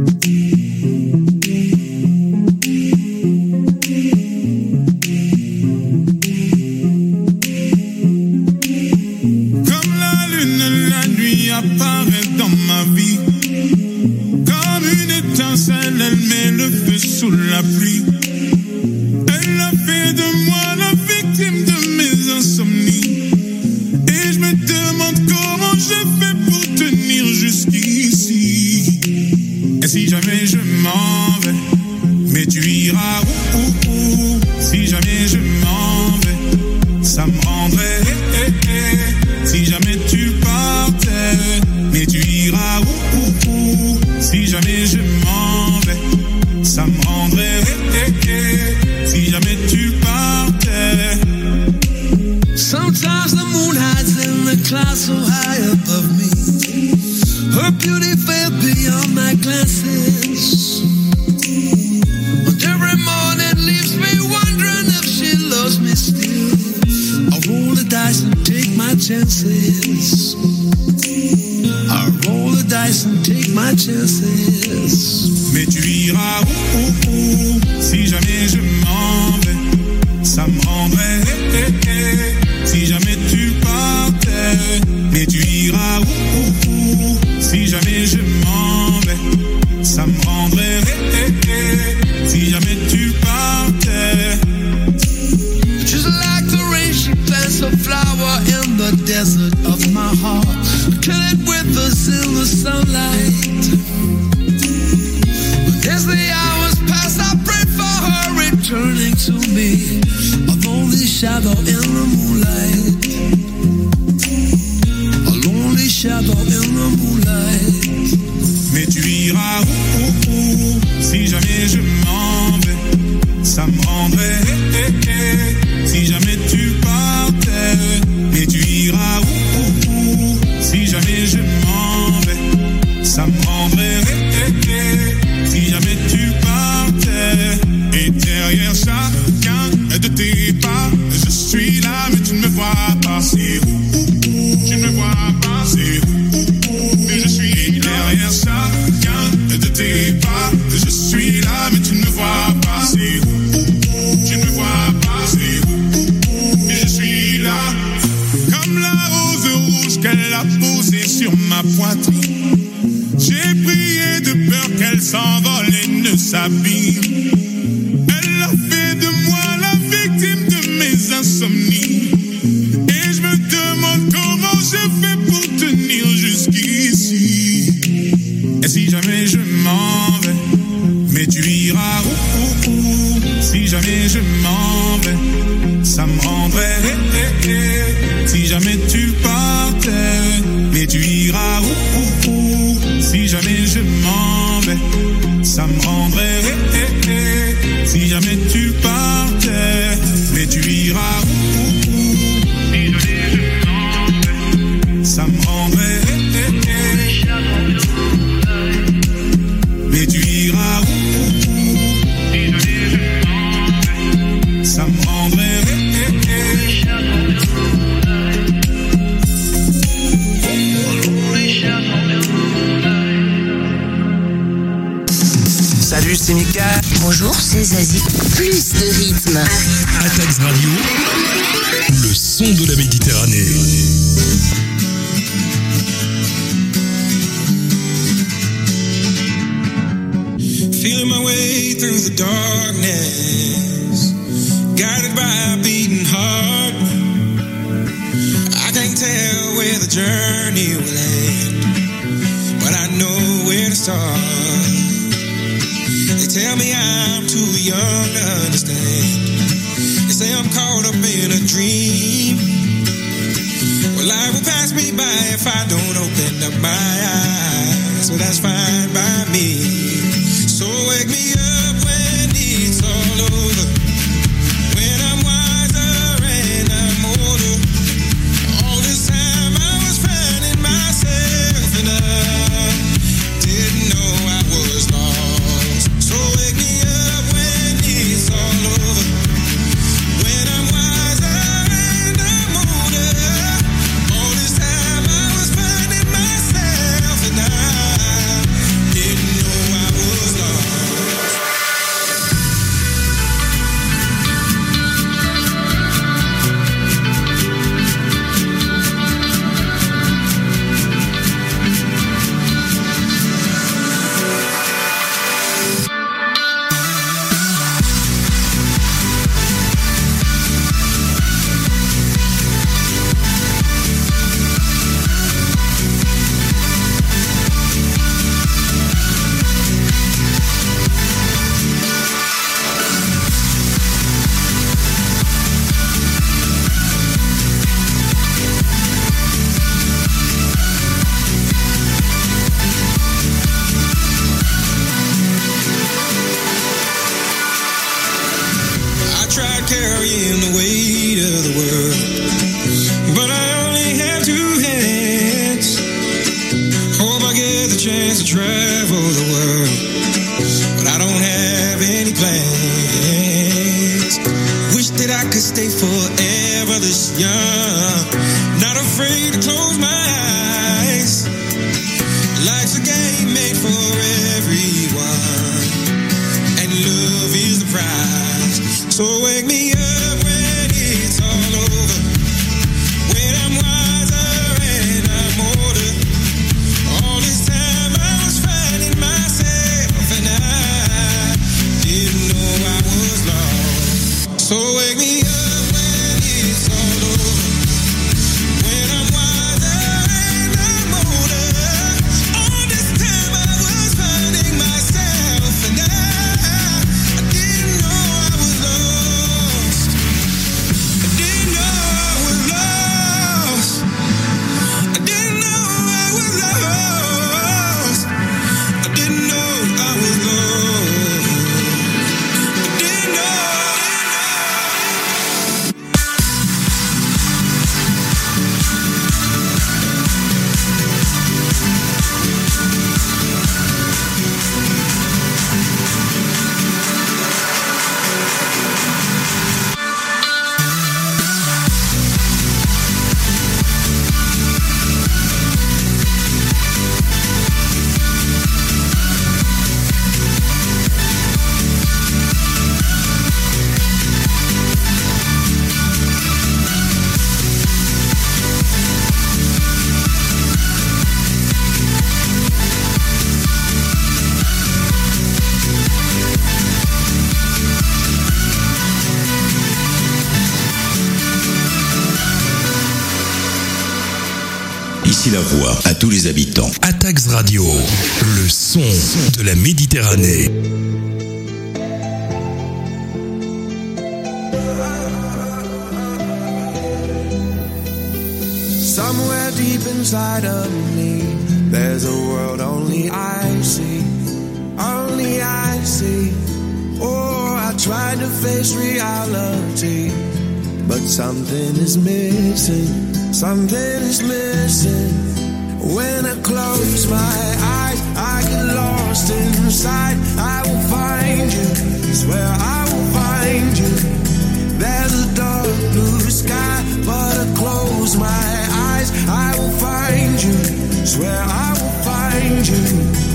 Comme la lune, la nuit apparaît dans ma vie. Comme une étincelle, elle met le feu sous la pluie. Elle a fait de moi la victime de mes insomnies. Et je me demande comment je fais pour tenir jusqu'ici. Et si jamais je m'en vais, mais tu iras où, où, où. Si jamais je m'en vais, ça me rendrait eh, eh, eh. Si jamais tu partais, mais tu iras où, où, où. Si jamais je m'en vais, ça me rendrait eh, eh, eh. Si jamais tu partais. Sometimes the moon hides in the clouds so high above me. Her beauty fell beyond my glances. But every morning leaves me wondering if she loves me still. I roll the dice and take my chances. I roll the dice and take my chances. Mais tu iras où, où, où. Si jamais je m'en vais, ça me rendrait eh, eh, eh. Si jamais tu partais, mais tu iras où, où, où. Si jamais je m'en vais, ça me rendrait eh, eh, eh. Si jamais tu partais. Just like the rain, she plants a flower in the desert of my heart. Kill it with us in the sunlight. But as the hours pass, I pray for her returning to me. A lonely shadow in the moonlight. A lonely shadow in the moonlight. Mais tu iras où, où, où. Si jamais je m'en vais, ça me rendrait eh, eh, eh. Si jamais tu partais, mais tu iras où, où, où. Si jamais je m'en vais, ça me rendrait eh, eh, eh. Si jamais tu partais. Et derrière chacun de tes pas, je suis là mais tu ne me vois pas. C'est où, où, où. Tu ne me vois pas. C'est où, où, où. Mais je suis derrière chacun de tes pas, je suis là mais tu ne me vois pas. C'est où, où, où. Tu ne me vois pas. C'est où, où, où. Mais je suis là. Comme la rose rouge qu'elle a posée sur ma poitrine. J'ai prié de peur qu'elle s'envole et ne s'abîme. Elle a fait de moi la victime de mes insomnies. Et je me demande comment je fais pour tenir jusqu'ici. Et si jamais je m'en vais, mais tu iras où, où, où. Si jamais je m'en vais, ça me rendrait eh, eh, eh. Si jamais tu partais, mais tu iras où, où, où. Si jamais je m'en vais, ça me rendrait eh, eh, eh. Si jamais tu partais, mais tu iras où, où, où. Si jamais je m'en vais, ça me rendrait eh, eh, eh. Mais tu iras où, où, où. Si jamais je m'en vais, ça me rendrait eh, eh, eh. Salut, c'est Mika. Bonjour, c'est Zazie. Plus de rythme. Atax Radio, le son de la Méditerranée. Feeling my way through the darkness, tell me I'm too young to understand. They say I'm caught up in a dream. Well, life will pass me by if I don't open up my eyes. So that's fine by me. So wake me up when it's all over. When I'm wiser and I'm older. All this time I was finding myself and I didn't know I was lost. So wake me up when it's all over. When I'm wiser and I'm older. All this time I was finding myself and I didn't know I was lost. I tried carrying the weight of the world, but I only have two hands. Hope I get the chance to travel the world, but I don't have any plans. Wish that I could stay forever this young, not afraid to close my eyes. Life's a game made for everyone, and love is the prize. So wake me up when it's all over. When I'm wiser and I'm older. All this time I was finding myself and I didn't know I was lost. So wake me up when it's all over. When I'm wiser and I'm older. All this time I was finding myself and I, I didn't know I was lost. I didn't know I was lost. I didn't know I was lost. I didn't know I was lost. I didn't know. Ici la voix à tous les habitants. Atax Radio, le son de la Méditerranée. Somewhere deep inside of me, there's a world only I see, only I see. Oh, I tried to face reality, but something is missing, something is missing. When I close my eyes, I get lost inside. I will find you, swear I will find you. There's a dark blue sky, but I close my eyes, I will find you, swear I will find you.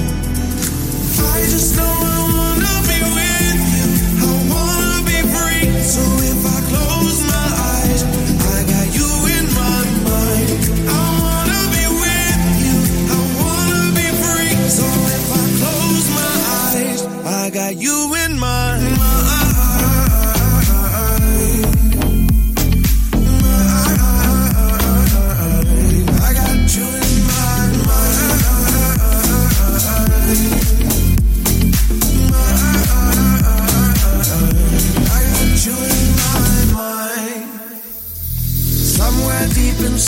I just know I wanna be with you, I wanna be free. So if I close my eyes, I got you in my mind. I wanna be with you, I wanna be free. So if I close my eyes, I got you in my mind. My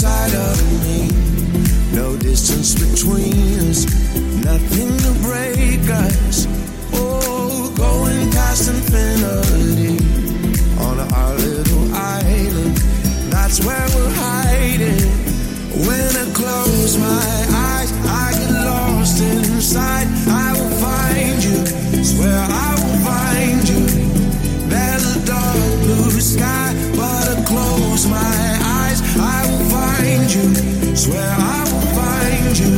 inside of me. No distance between us, nothing to break us. Oh, going past infinity on our little island. That's where we're hiding. When I close my eyes, I get lost inside. I will find you, swear I will find you. There's a dark blue sky, but I close my eyes, I will find you, swear I will find you.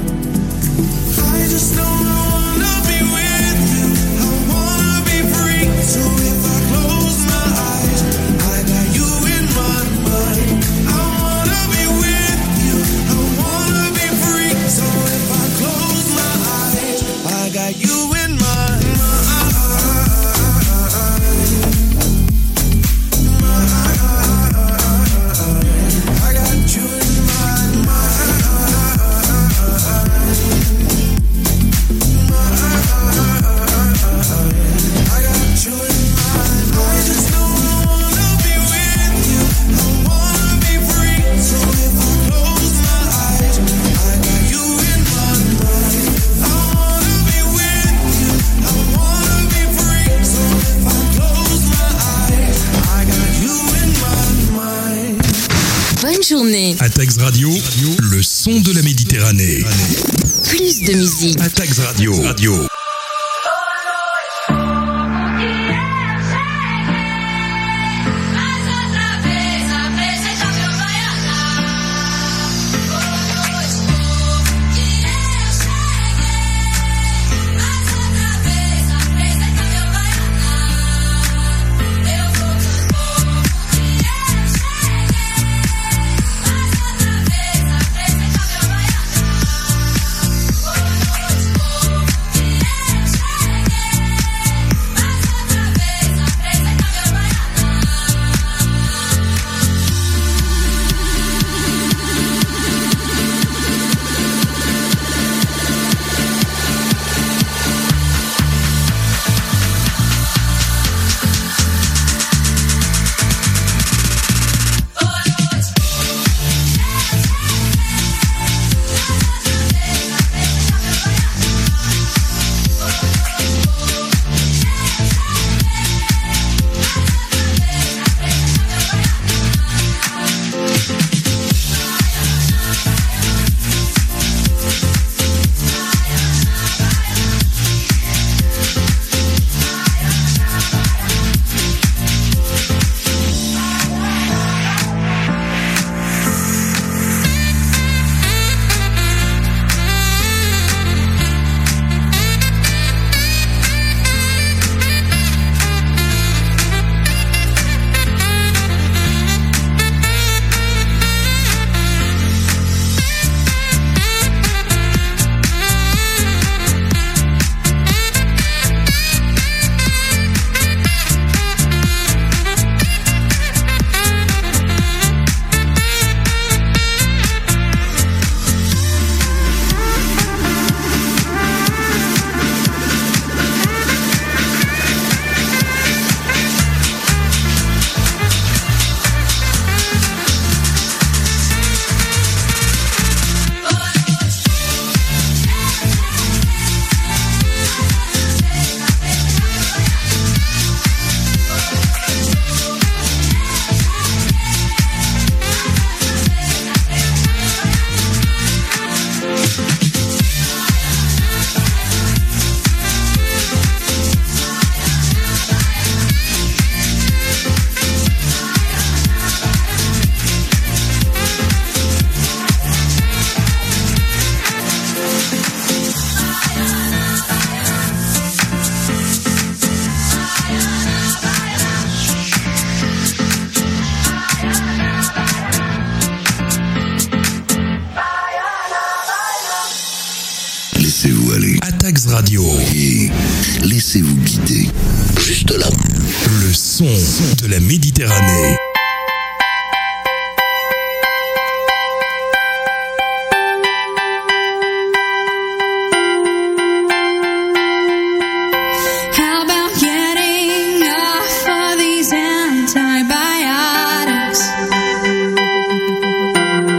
I just don't wanna be with you, I wanna be free. So if I close my eyes, I got you in my mind. I wanna be with you, I wanna be free. So if I close my eyes, I got you in my journée. Atax Radio, le son de la Méditerranée. Plus de musique. Atax Radio. Radio. Laissez-vous aller. Atax Radio. Et laissez-vous guider. Juste là. Le son de la Méditerranée. Antibiotics.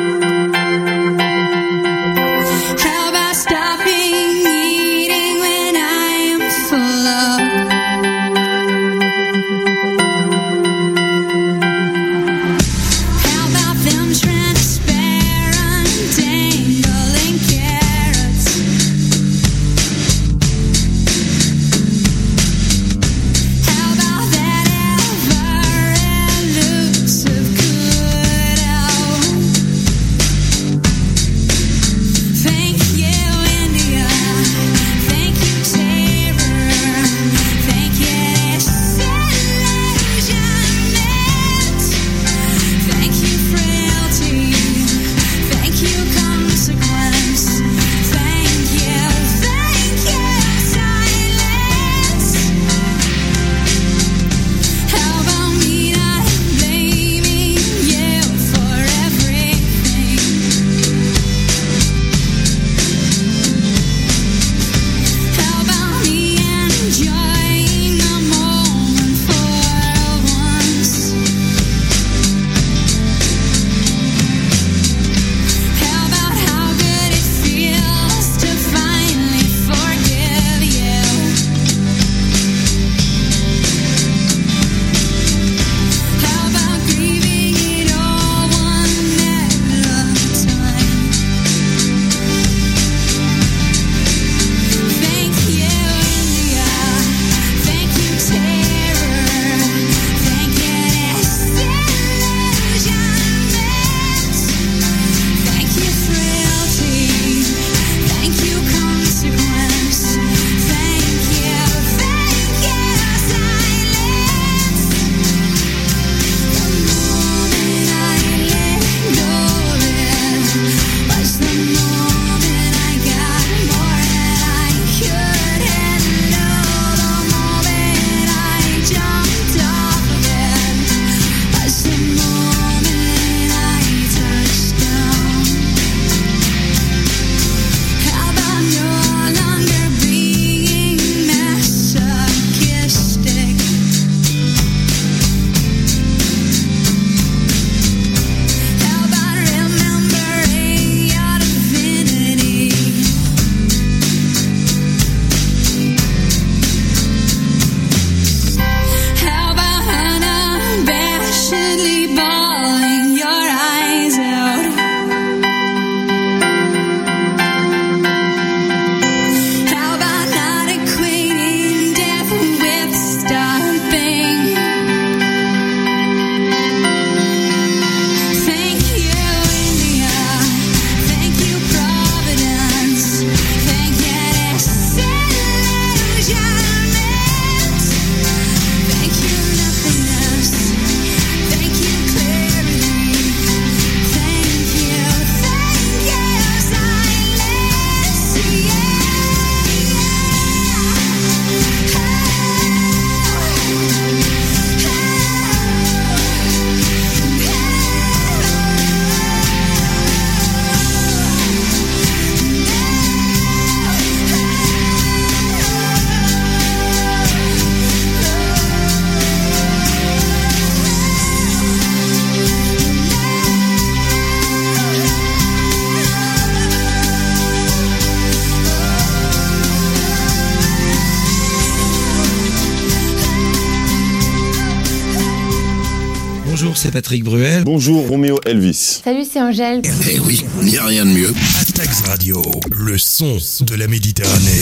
Bonjour, c'est Patrick Bruel. Bonjour, Roméo Elvis. Salut, c'est Angèle. Eh oui, il n'y a rien de mieux. Atax Radio, le son de la Méditerranée.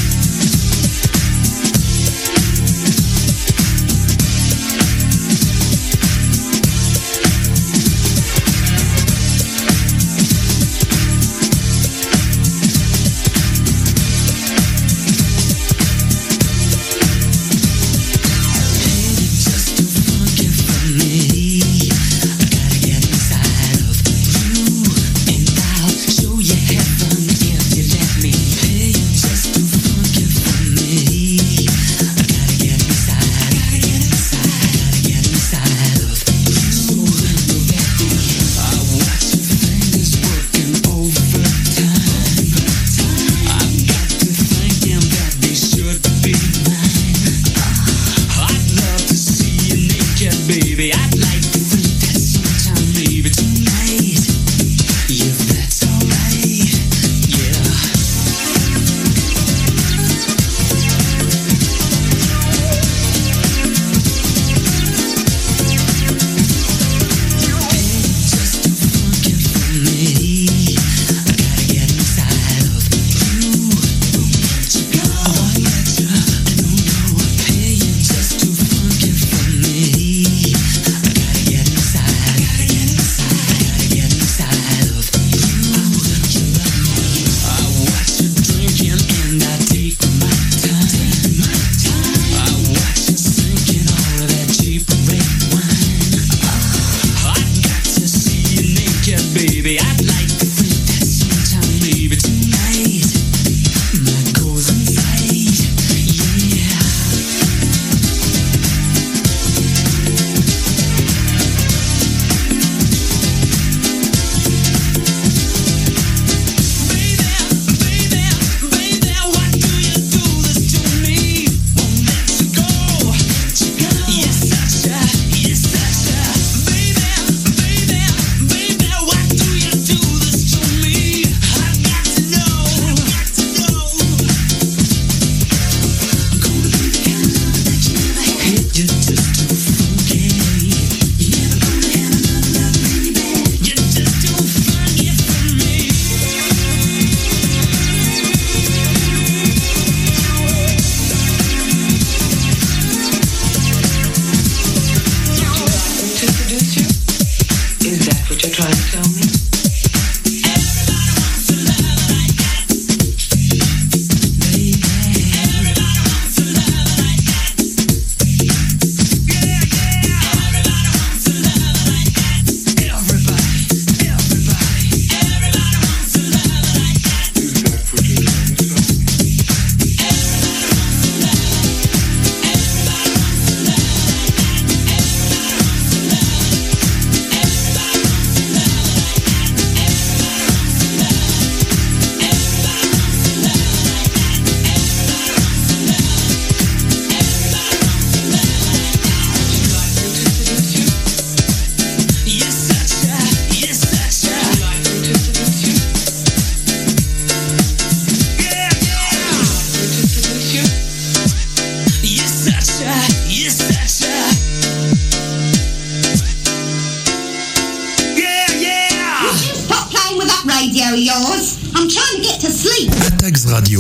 Atax Radio.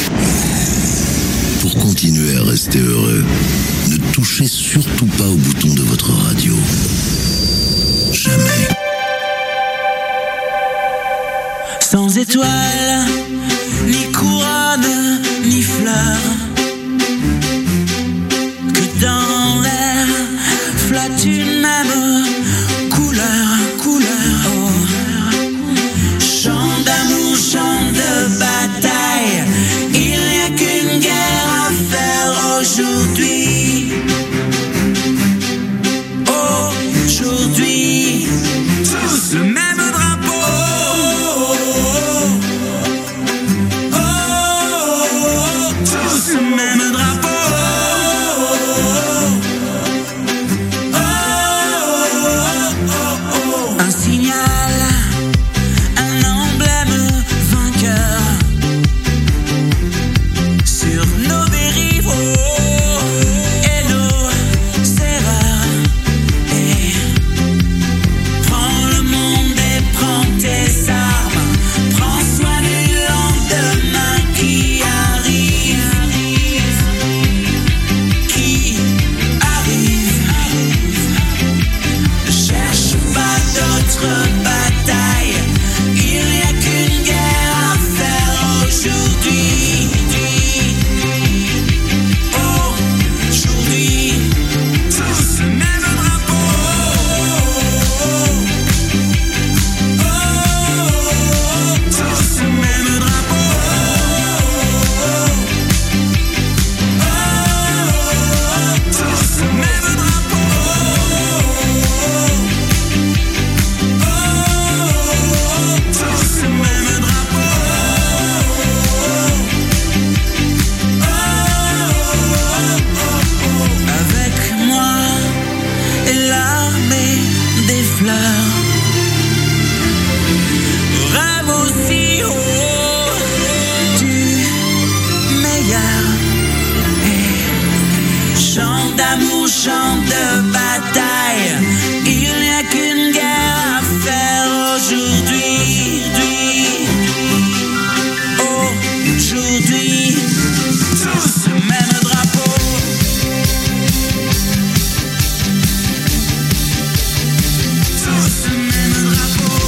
Pour continuer à rester heureux, ne touchez surtout pas au bouton de votre radio. Jamais. Sans étoiles, ni couronne, ni fleurs, que dans l'air flotte une même couleur, couleur. Oh. Chant d'amour, chant de bataille, il n'y a qu'une guerre à faire aujourd'hui. Aujourd'hui, tous le même drapeau. Oh, tous fleurs. Rêve aussi haut du meilleur. Et chant d'amour, chant de bataille. Il n'y a qu'une guerre à faire aujourd'hui. Aujourd'hui, tous le même drapeau. Tous le même drapeau.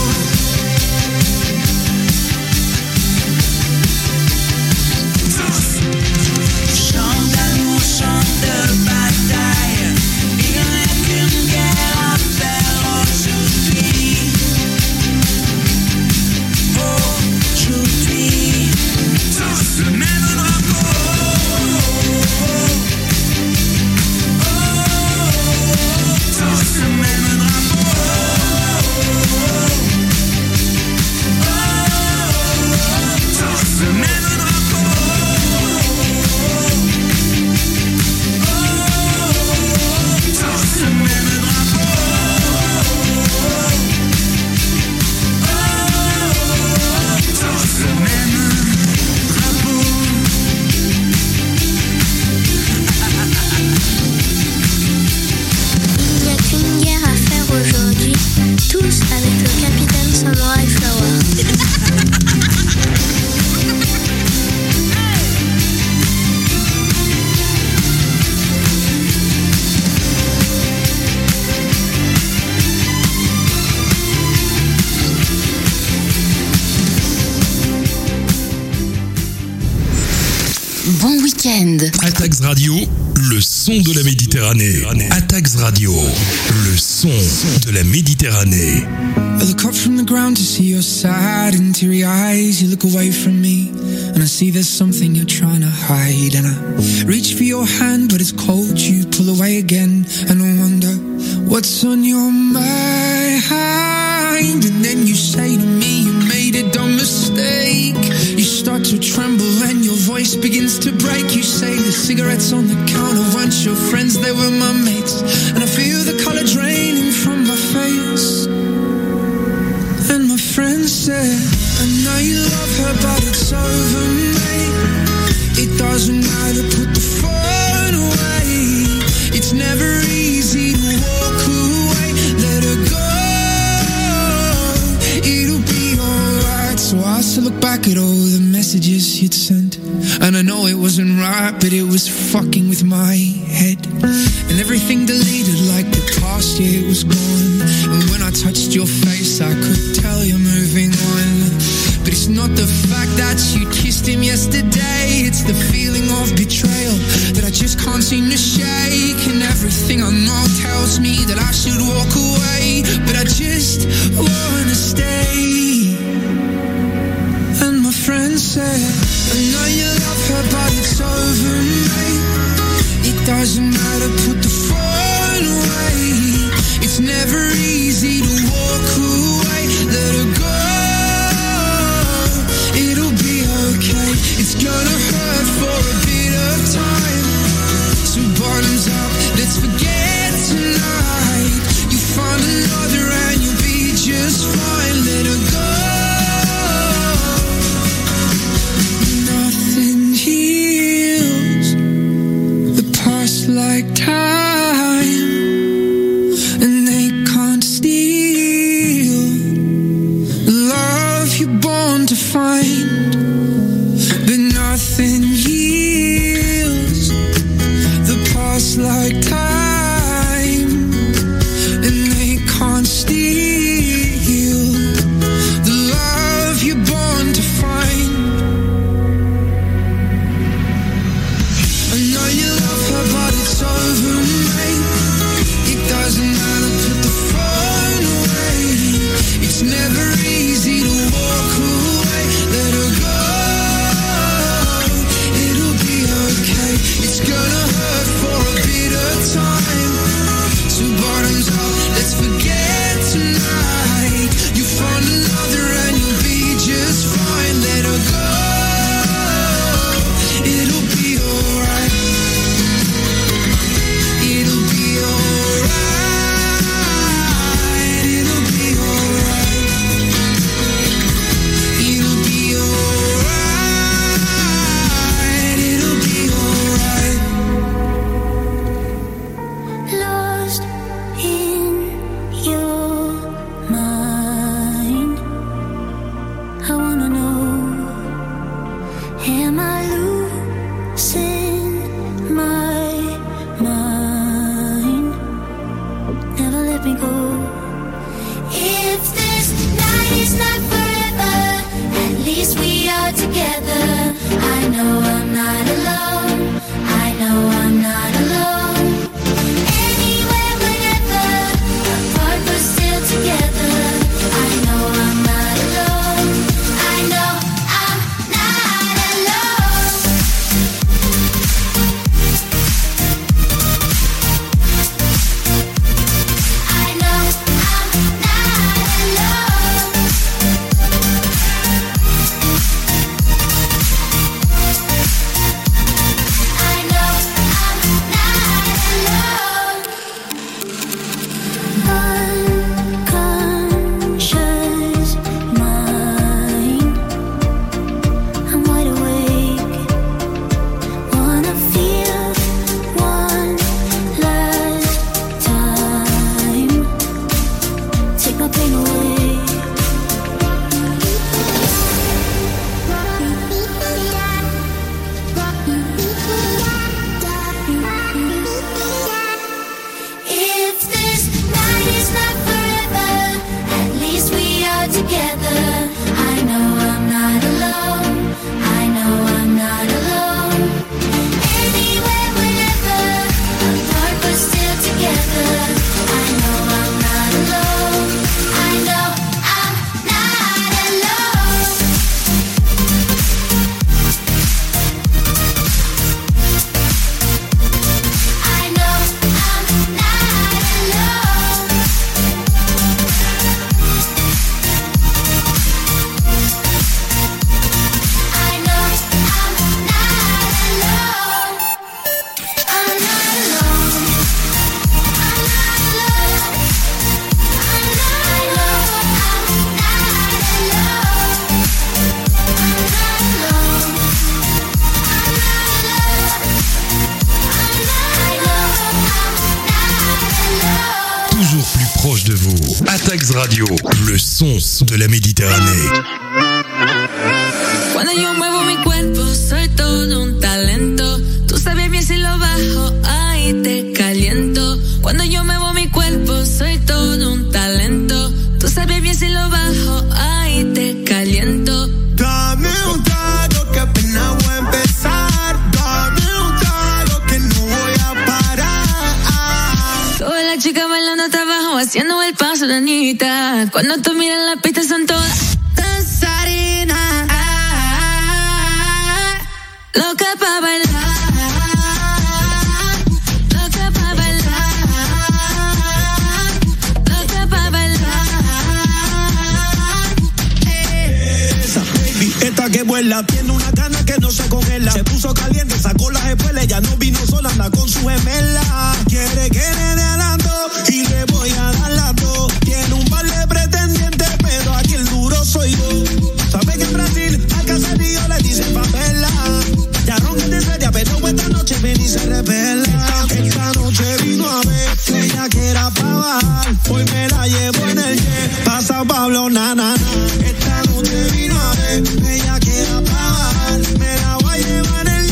Tous. Chant d'amour, chant de bataille. Il n'y a qu'une guerre à faire aujourd'hui. Aujourd'hui. Tous le même drapeau. Tous le même drapeau. Tous le même drapeau. Tous le même drapeau. Tous le même drapeau. Il n'y a qu'une guerre à faire aujourd'hui, tous avec le capitaine Samurai Flower. Bon week-end. Atax Radio, le son de la Méditerranée. Atax Radio, le son de la Méditerranée. I look up from the ground to see your sad and teary eyes. You look away from me and I see there's something you're trying to hide. And I reach for your hand but it's cold. You pull away again and I wonder what's on your mind. And then you say to me you made a dumb mistake. You start to tremble and your voice begins to break. You say the cigarettes on the counter weren't your friends, they were my mates. And I feel the color draining from my face. And my friend said, I know you love her but it's over, mate. It doesn't matter, put the phone away. It's never easy to walk away. Let her go, it'll be alright. So I still look back at all the messages you'd sent. And I know it wasn't right, but it was fucking with my head. And everything deleted like the past, yeah, it was gone. And when I touched your face, I could tell you're moving on. But it's not the fact that you kissed him yesterday. It's the feeling of betrayal that I just can't seem to shake. And everything I know tells me that I should walk away, but I just wanna stay. And my friend said, I know you love her but it's over, mate. It doesn't matter, put the phone away. It's never easy to walk away. Let her go, it'll be okay. It's gonna hurt for a bit of time. So bottoms up, let's forget tonight. You find another and you'll be just fine. Let her go. Nothing heals the past like time, and they can't steal the love you're born to find. But nothing heals the past like time, and they can't steal the love you're born to find. I know you love her but it's over, mate. It doesn't matter, put the phone away. It's never easy to walk away. Let her go, it'll be okay. It's gonna hurt for a bit of time. Atax Radio, le son de la Méditerranée. Cuando yo muevo mi cuerpo, soy todo un talento. Tú sabes bien si lo bajo, ahí te caliento. Cuando yo muevo mi cuerpo, soy todo un talento. Tú sabes bien si lo bajo, ahí te caliento. Dame un trago que apenas voy a empezar. Dame un trago que no voy a parar. Todas las chicas bailando hasta abajo, haciendo el paso de Anita. Cuando tú miras la pista son todas danzarinas. Loca pa' bailar, loca pa' bailar, loca pa' bailar. Esa baby, esta que vuela, tiene una gana que no se congela. Se puso caliente, sacó las espuelas, ya no vino sola, anda con su gemela. Quiere que le dé adelanto y le voy a dar las dos. Tiene un par de pretendientes, pero aquí el duro soy yo. Sabe que en Brasil al caserío le dicen papela. Ya ronca de seria, pero esta noche ven y se revela. Esta, esta noche vino a ver que ella que era pa' bajar. Hoy me la llevo en el jet, pasa Pablo, na, na, na. Esta noche vino a ver que ella que era pa' bajar. Me la voy a llevar en el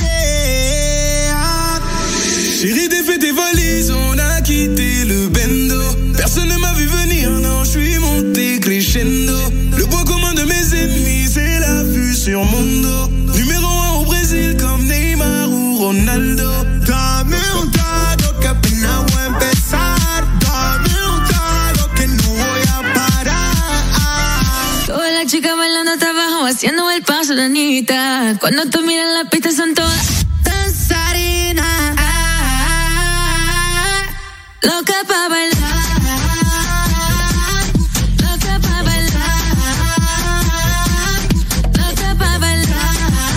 jet. Chérie, défais tes valises, on a quitté le bendo. Personne ne m'a vu venir, non, je suis monté crescendo. Le point commun de mes ennemis, c'est la vue sur mon dos. Numéro un au Brésil comme Neymar ou Ronaldo. Dame un trago que apenas voy a empezar. Dame un trago que no voy a parar. Todas las chicas bailando hasta abajo, haciendo el paso de Anita. Cuando tú miras la pista son todas danzarinas. Loca pa' bailar, loca pa' bailar, loca pa' bailar.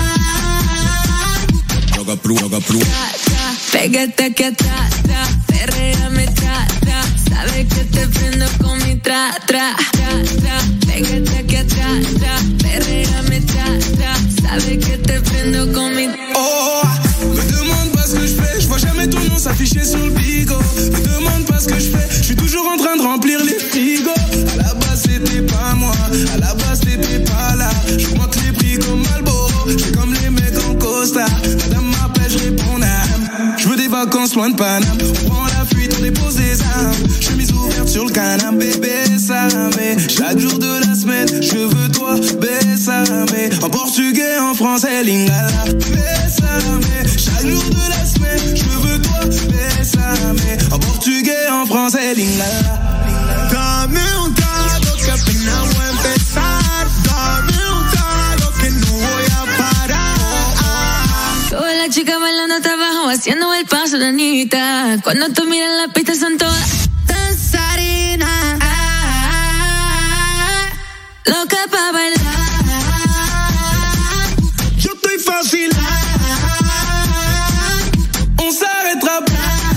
Loca plu, loca plu. Pégate aquí atrás, tra, perréame, tra, tra. Sabes que te prendo con mi tra, tra, tra, tra. Pégate aquí atrás, tra, perréame, tra, tra. Sabes que te prendo con mi... Oh, me demande pas ce que je fais, je vois jamais ton nom s'afficher sur le bigot. Me demande pas ce que je fais, je suis toujours en train de remplir les frigos. À la base c'était pas moi, à la base t'étais pas là. Je monte les prix comme Malboro, je fais comme les mecs en Costa. Madame m'appelle, je réponds n'am. Je veux des vacances loin de Paname. On prend la fuite, on dépose des armes. Chemise ouverte sur le canapé, bésame. Chaque jour de la semaine, je veux toi, bésame. En portugais, en français, lingala, bésame. Chaque jour de la semaine, je veux toi, bésame. En portugais, en français, lingala. Dame un trago que apenas voy a empezar. Dame un trago que no voy a parar. Todas las chicas bailando hasta abajo, haciendo el paso de Anita. Cuando tú miras la pista son todas danzarinas. Loca pa' bailar. Yo estoy fácil. On s'arrêtera pas.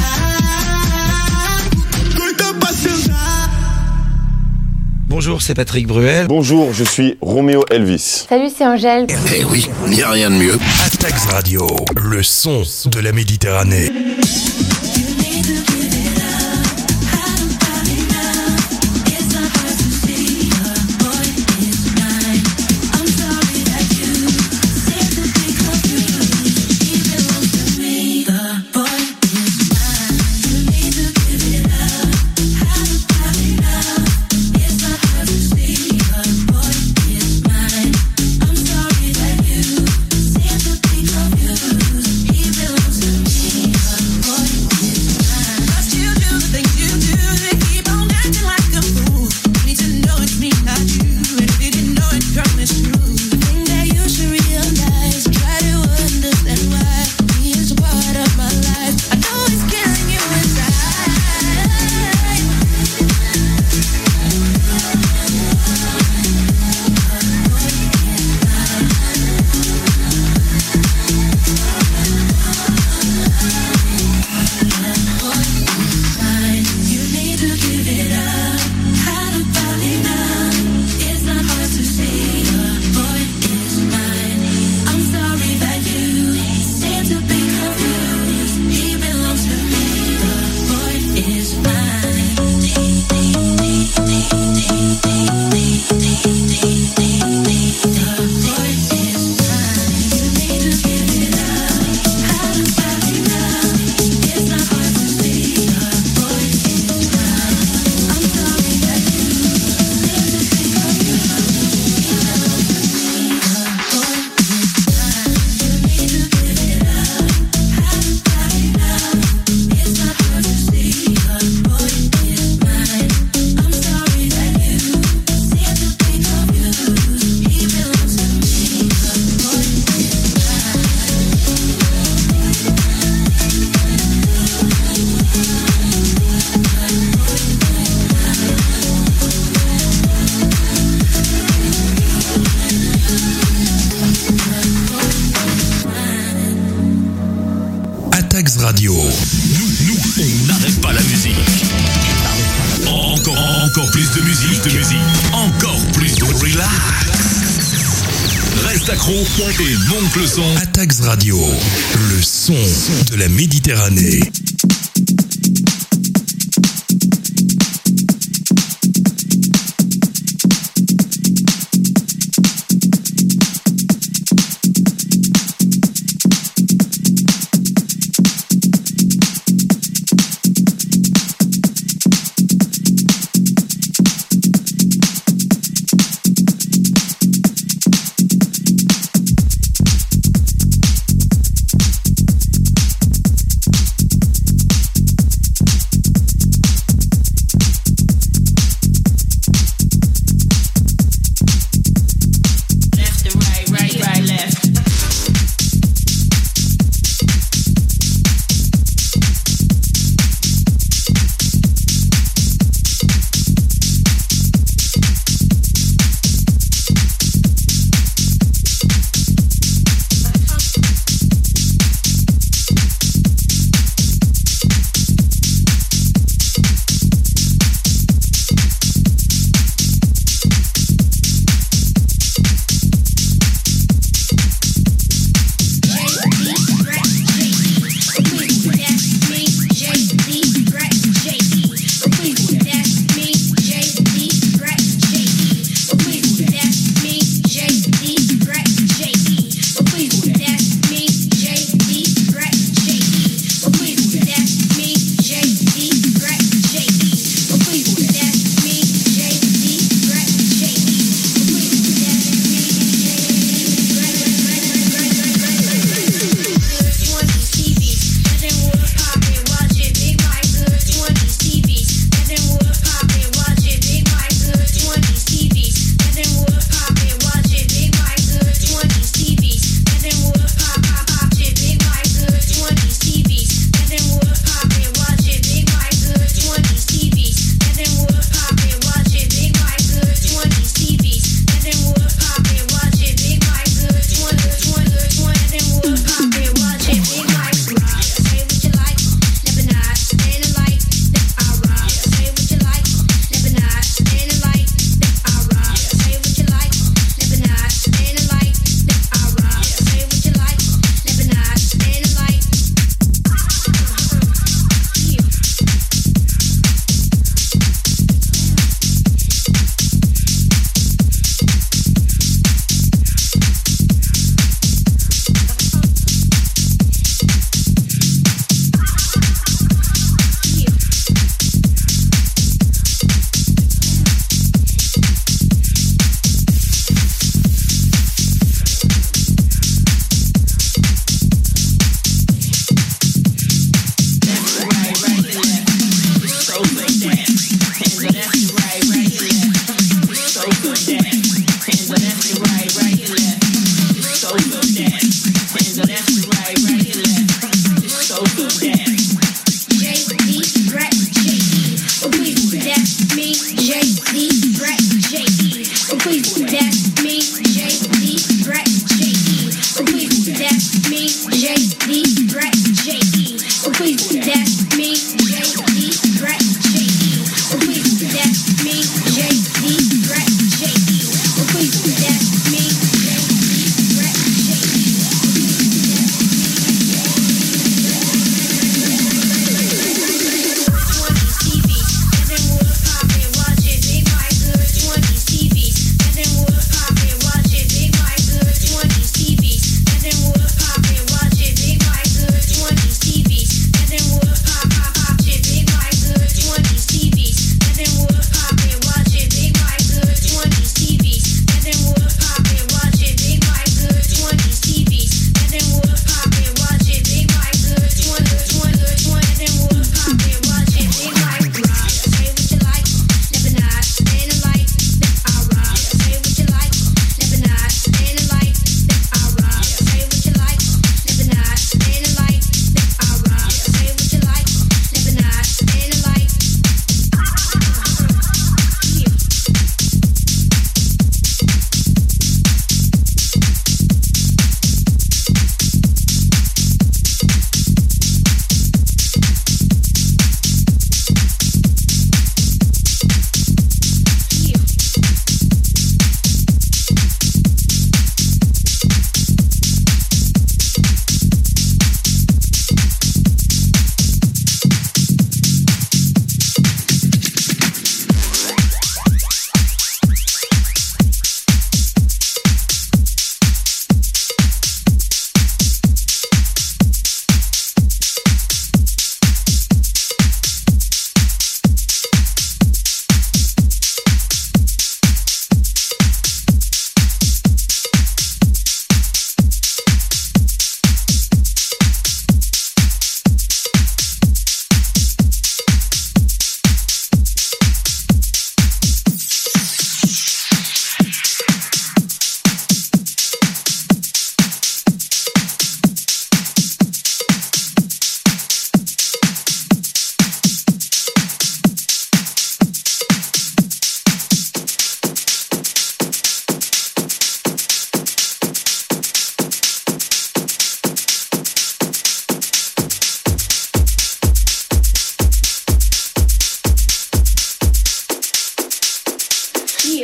Bonjour, c'est Patrick Bruel. Bonjour, je suis Roméo Elvis. Salut, c'est Angèle. Eh oui, il n'y a rien de mieux. Atax Radio, le son de la Méditerranée. Boy, Radio. Nous, nous, on n'arrête pas la musique. Encore, encore plus de musique, de musique. Encore plus de relax. Reste accro et monte le son. Atax Radio, le son de la Méditerranée.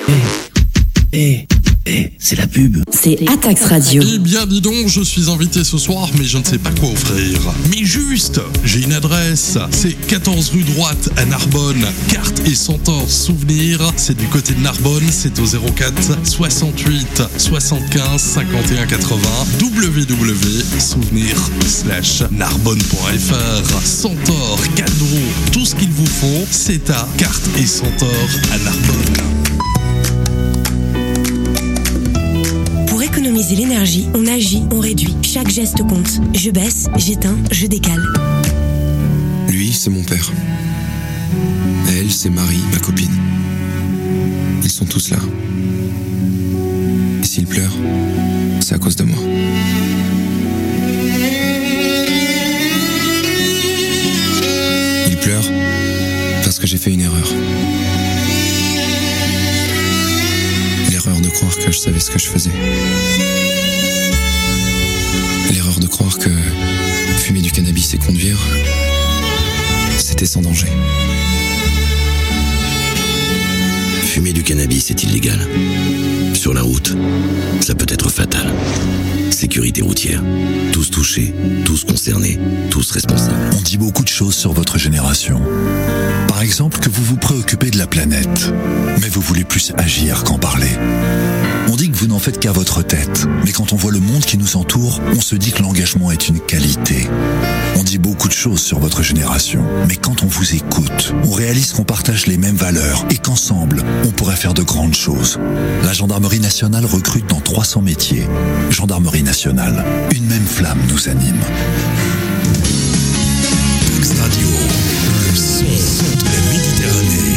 Eh, eh, c'est la pub. C'est Atax Radio. Eh bien, dis donc, je suis invité ce soir, mais je ne sais pas quoi offrir. Mais juste, j'ai une adresse. C'est quatorze rue Droite à Narbonne. Carte et Centaure Souvenir. C'est du côté de Narbonne. C'est au zéro quatre soixante-huit soixante-quinze cinquante et un quatre-vingts. w w w point souvenir slash narbonne point f r. Centaure, cadeau, tout ce qu'il vous faut, c'est à Carte et Centaure à Narbonne. Pour économiser l'énergie, on agit, on réduit. Chaque geste compte. Je baisse, j'éteins, je décale. Lui, c'est mon père. Elle, c'est Marie, ma copine. Ils sont tous là. Et s'ils pleurent, c'est à cause de moi. Ils pleurent parce que j'ai fait une erreur. L'erreur de croire que je savais ce que je faisais. L'erreur de croire que fumer du cannabis et conduire, c'était sans danger. Fumer du cannabis est illégal. Sur la route, ça peut être fatal. Sécurité routière. Tous touchés, tous concernés, tous responsables. On dit beaucoup de choses sur votre génération. Par exemple, que vous vous préoccupez de la planète, mais vous voulez plus agir qu'en parler. On dit que vous n'en faites qu'à votre tête, mais quand on voit le monde qui nous entoure, on se dit que l'engagement est une qualité. On dit beaucoup de choses sur votre génération, mais quand on vous écoute, on réalise qu'on partage les mêmes valeurs et qu'ensemble, on pourrait faire de grandes choses. La gendarmerie nationale recrute dans trois cents métiers. Gendarmerie nationale, une même flamme nous anime. Atax Radio, le son de la Méditerranée.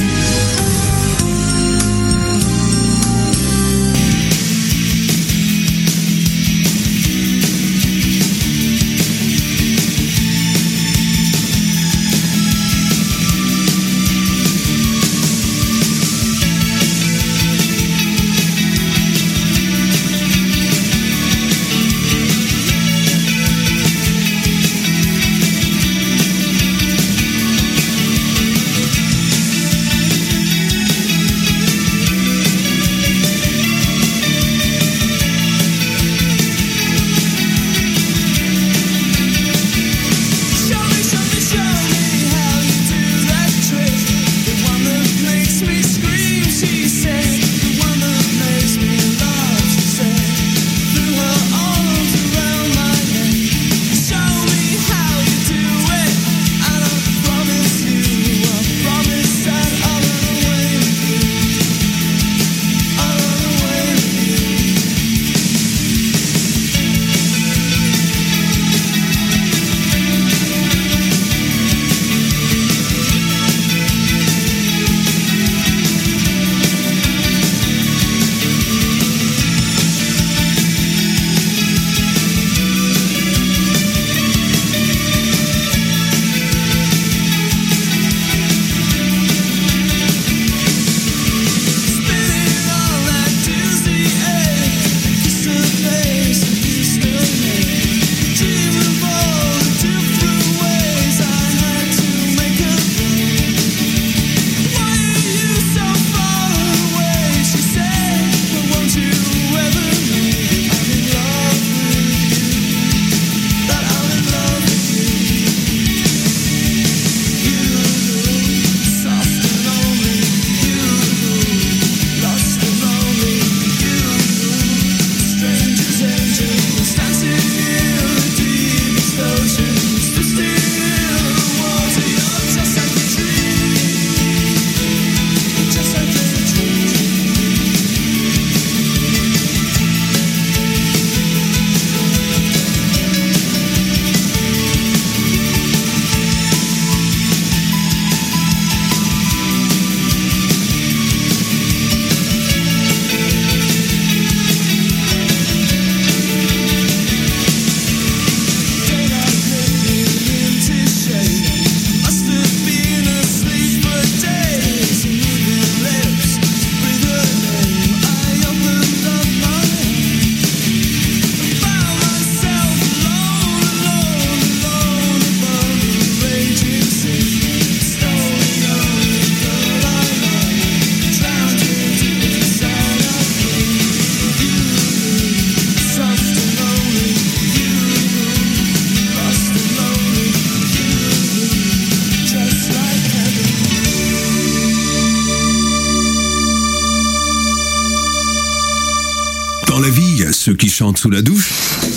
Ceux qui chantent sous la douche.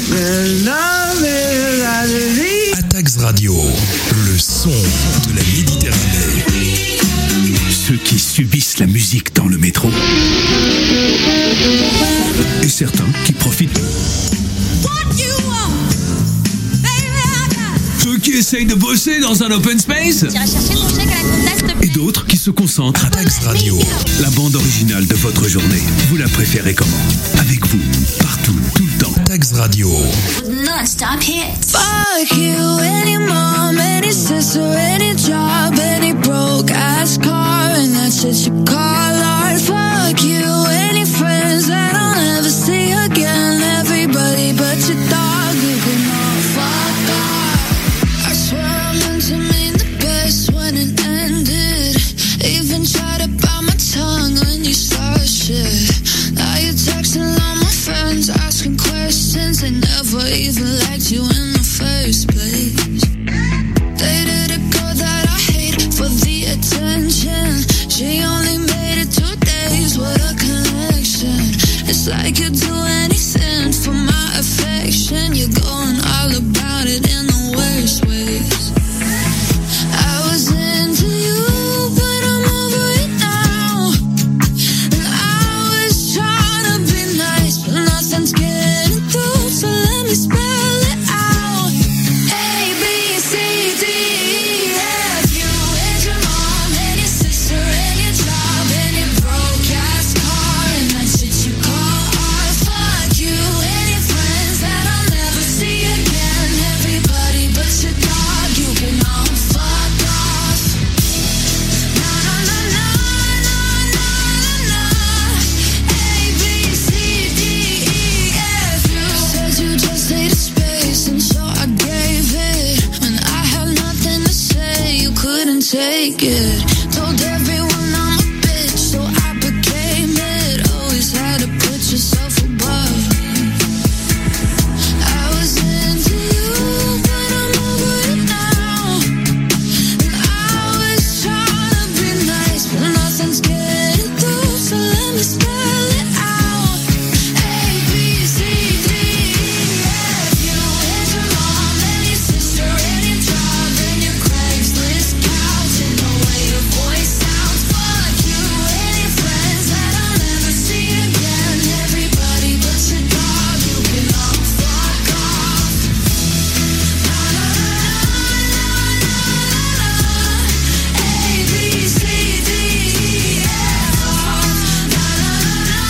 Atax Radio, le son de la Méditerranée. Ceux qui subissent la musique dans le métro. Et certains qui profitent. Ceux qui essayent de bosser dans un open space. Et d'autres qui se concentrent. Atax Radio, la bande originale de votre journée. Vous la préférez comment? Avec vous, partout, tout le temps. Atax Radio. Non-stop hits. Fuck you, any mom, any sister, any job, any broke ass car, and that's shit you call art. Fuck you, any friends that I'll never see again. Everybody but your dog, you can all fuck off. I swear I meant to mean the best when it ended. Even tried to bite my tongue when you started shit. Now you're texting all my friends, asking questions. They never even liked you in the first place. Dated a girl that I hate for the attention. She only made it two days, what a connection. It's like you'd do anything for my affection. You're going all about it in the worst ways. I was into you, but I'm over it now. And I was trying to be nice, but nothing's getting through, so let me spell it out. A, B, C, D, E, F, you and your mom and your sister and your job and your broke ass car and that shit you call art. Fuck you and your friends that I'll never see again. Everybody but your dog, you can all fuck off. Na na na na na na na. A, B, C, D, E, F, you said you just needed space, and so I gave it. When I had nothing to say, you couldn't take it. Told everyone I'm a bitch, so I became it. Always had to put yourself above me. I was into you, but I'm over it now. And I was trying to be nice, but nothing's getting through, so let me spell it out. A, B, C, D, E, F, you and your mom and your sister and your job and your Craigslist couch and the way your voice sounds. Fuck you and your friends that I'll never see again. Everybody but your dog, you can all fuck off. Na na na na na na na. A, B, C, D, E, F, na na na na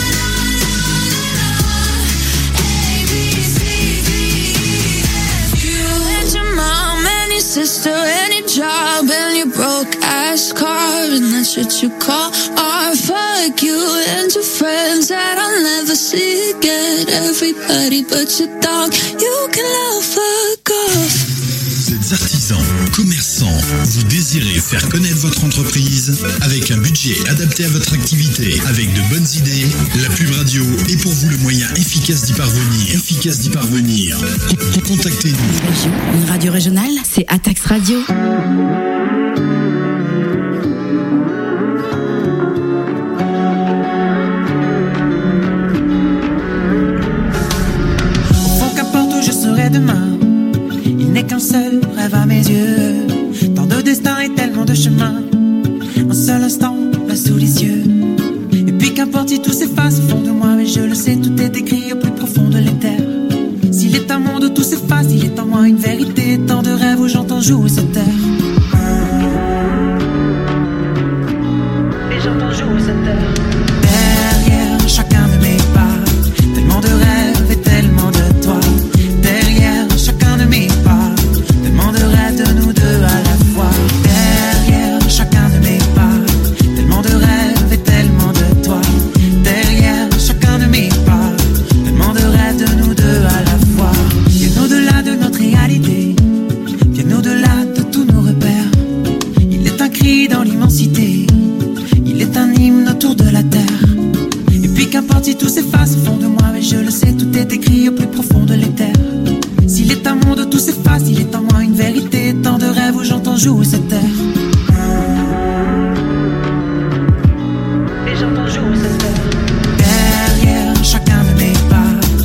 na na. A, B, C, D, E, F. You and your mom and your sister and your job and your broke ass car and that shit you call art. Fuck you and your friends that I'll never see again. Everybody but your dog, you can all fuck off. Vous êtes artisan, commerçant, vous désirez faire connaître votre entreprise avec un budget adapté à votre activité, avec de bonnes idées, la pub radio est pour vous le moyen efficace d'y parvenir. Efficace d'y parvenir. Contactez-nous. Une radio régionale, c'est Atax Radio. Au fond, qu'importe où je serai demain, il n'est qu'un seul rêve à mes yeux. Tant de destins et tellement de chemins, un seul instant là sous les yeux. Et puis qu'importe si tout s'efface au fond de moi, mais je le sais, tout est écrit au plus profond de l'éther. S'il est un monde où tout s'efface, il est en moi une vérité. Tant de rêves où j'entends jouer cette terre. Et j'entends jouer cette terre. Derrière chacun de mes pas, tellement de rêves et tellement de toi. Derrière chacun de mes pas, tellement de rêves de nous deux à la fois. Derrière chacun de mes pas, tellement de rêves et tellement de toi. Derrière chacun de mes pas, tellement de rêves de nous deux à la fois. Bien au-delà de notre réalité, bien au-delà de tous nos repères. Il est un cri dans l'immensité, il est un hymne autour de la terre. Et puis qu'importe si tout s'efface au fond de moi, mais je le sais, tout est écrit au plus profond de l'éther. S'il est un monde où tout s'efface, il est en moi une vérité. Tant de rêves où j'entends jouer cette terre. Et j'entends jouer cette terre. Derrière chacun de mes pas,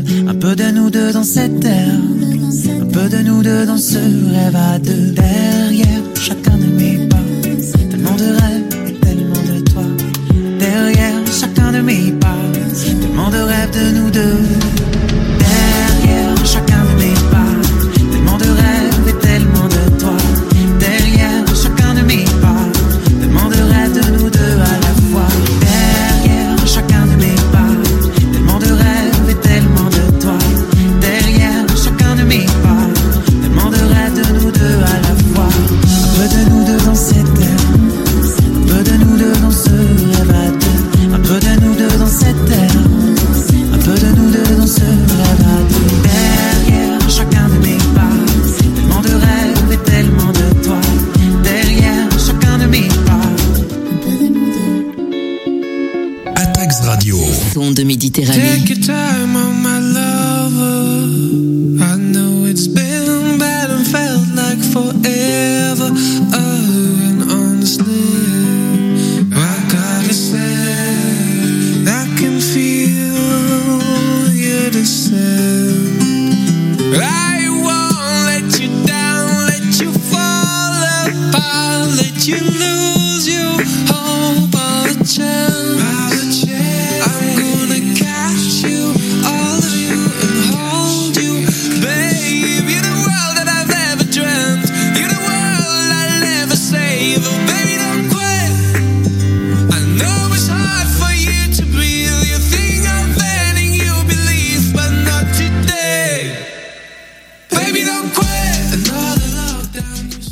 Un peu de nous deux dans cette terre, un peu de nous deux dans ce rêve à deux. Derrière chacun de mes pas, tellement de rêves, tellement de toi. Derrière chacun de mes pas, tellement de rêves de nous deux. Derrière chacun de mes pas, tellement de rêves et tellement de toi. Derrière chacun de mes pas, tellement de rêves de nous deux à la fois. Derrière chacun de mes pas, tellement de rêves et tellement de toi. Derrière chacun de mes pas, tellement de rêves de nous deux à la fois. Un peu de nous deux dans cette terre, un peu de nous deux dans ce rêve à deux. Un peu de nous deux dans cette terre, un peu de nous deux dans ce rêve à deux. Derrière chacun de mes pas, tellement de rêves et tellement de toi. Derrière chacun de mes pas, un peu de nous deux. Atax Radio. Son de Méditerranée. Take your time, oh my lover. I know it's been bad and felt like forever. Oh, and honestly, I gotta say, I can feel your descent. I won't let you down, let you fall apart, let you lose your hope all the chance. I'm gonna catch you, all of you, and hold you, babe. You're the world that I've ever dreamt. You're the world I'll never save. Oh, baby, don't quit. I know it's hard for you to breathe. You think I'm letting you believe, but not today. Baby, don't quit. Another lockdown, you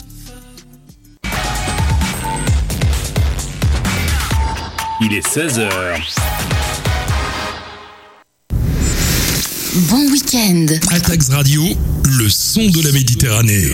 Il est seize heures. Bon week-end. Atax Radio, le son de la Méditerranée.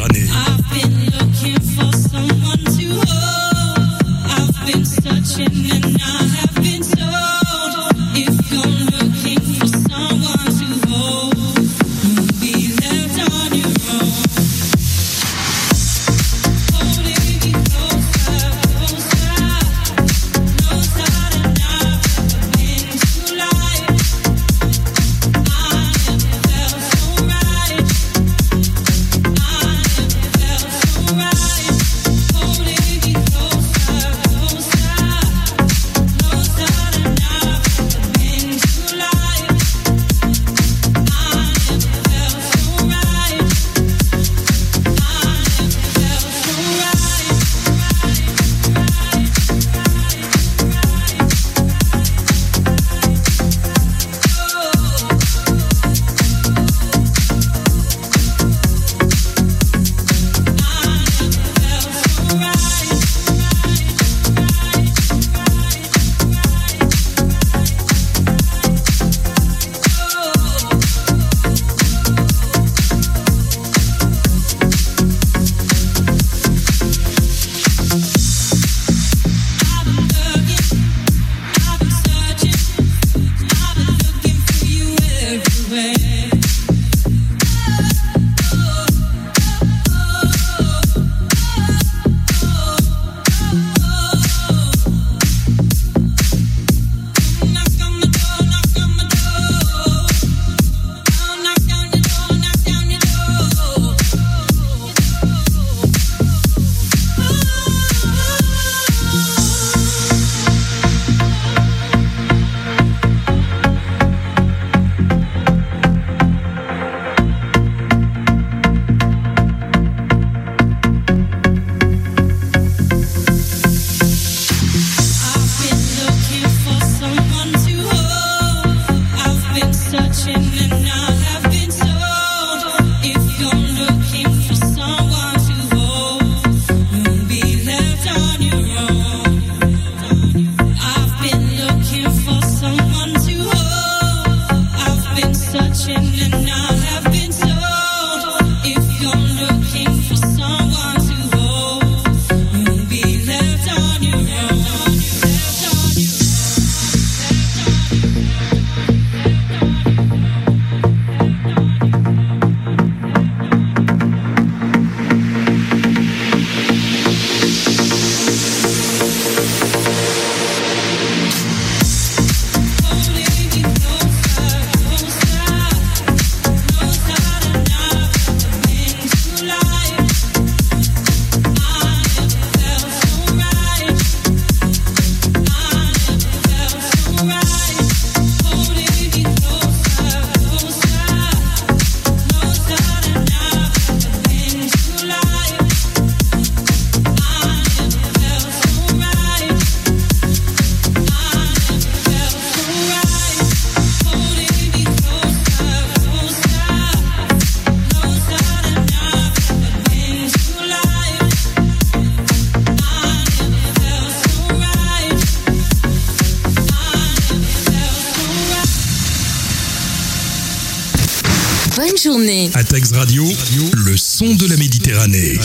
Bonne journée. Atax Radio, le son de la Méditerranée.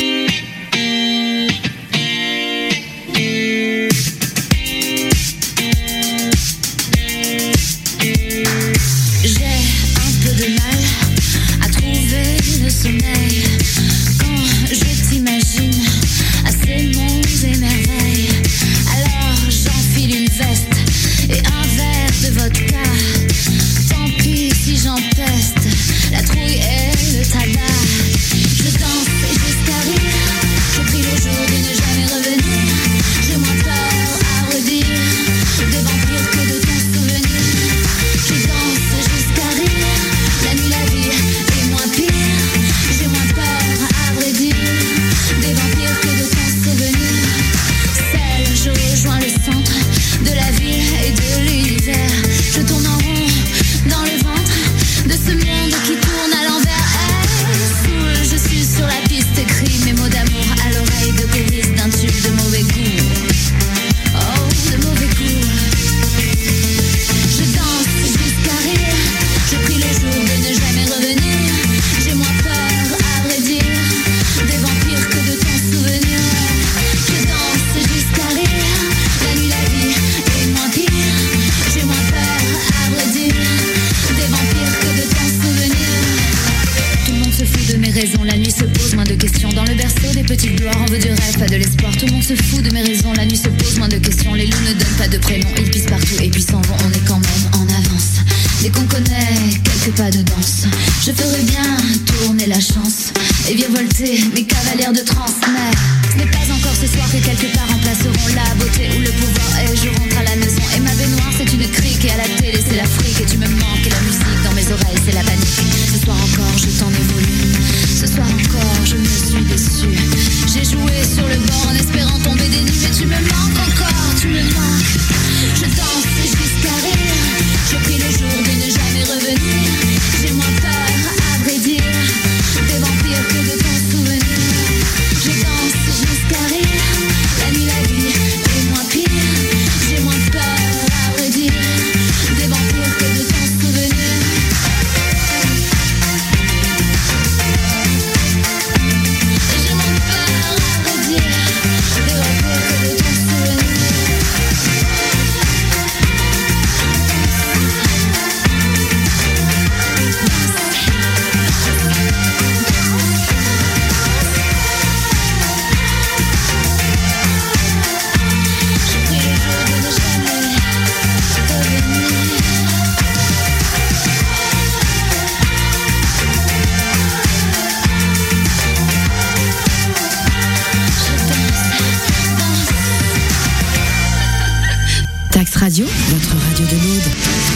J'ai un peu de mal à trouver le sommeil quand je t'imagine à ces mondes et merveilles. Alors j'enfile une veste et un verre de vodka. Tant pis si j'empeste la trouille et le tabac. Je danse jusqu'à rire. Je prie le jour de ne jamais revenir. J'ai moins peur à redire des vampires que de ton souvenir. Je danse jusqu'à rire. La nuit, la vie est moins pire. J'ai moins peur à vrai dire des vampires que de ton souvenir. Seul, je rejoins le centre de la ville et de l'univers. Je tourne en rond dans le ventre de ce monde qui tourne à l'envers. Hey, saoul, je suis sur la piste, écris mes mots d'amour à l'oreille de choriste d'un tube de mauvais goût. Oh, de mauvais goût. Je danse jusqu'à rire. Je prie le jour de ne jamais revenir. J'ai moins peur, à vrai dire, des vampires que de ton souvenir. Je danse jusqu'à rire. La nuit, la vie est moins pire. J'ai moins peur, à vrai dire, des vampires que de ton souvenir. Tout le monde se fout de mes raisons. La nuit se pose moins de questions. Dans le berceau des petites gloires, on veut du rêve, pas de l'espoir. Tout le monde se fout de mes raisons. La nuit se pose moins de questions. Les loups ne donnent pas de prénom. Ils pissent partout et puis s'en vont. On est quand même en avance. Dès qu'on connaît quelques pas de danse, je ferais bien tourner la chance et virevolter mes cavalières de trance. Mais ce n'est pas encore ce soir que quelque part remplaceront la beauté ou le pouvoir. Et je rentre à la maison et ma baignoire c'est une crique. Et à la télé c'est l'Afrique et tu me manques. Et la musique dans mes oreilles c'est la panique. Ce soir encore je t'en ai voulu. Ce soir encore je me suis déçue. J'ai joué sur le bord en espérant tomber des nues. Mais tu me manques encore, tu me manques. Je danse jusqu'à rire. Je prie le jour de ne jamais revenir. J'ai moins peur, à vrai dire, des vampires que de ton souvenir. Je danse jusqu'à rire. La nuit, la vie est moins pire. J'ai moins peur, à vrai dire, des vampires que de ton souvenir. J'ai moins peur, à vrai dire, des vampires que de ton souvenir. Atax Radio, votre radio de l'Aude.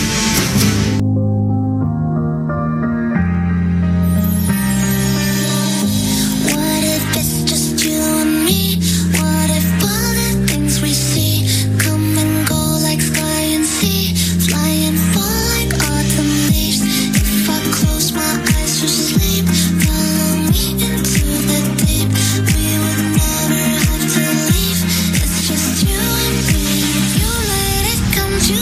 What if it's just you and me? What if all the things we see come and go like sky and sea, fly and fall like autumn leaves? If I close my eyes to sleep, follow me into the deep, we would never have to leave. It's just you and me. You let it come to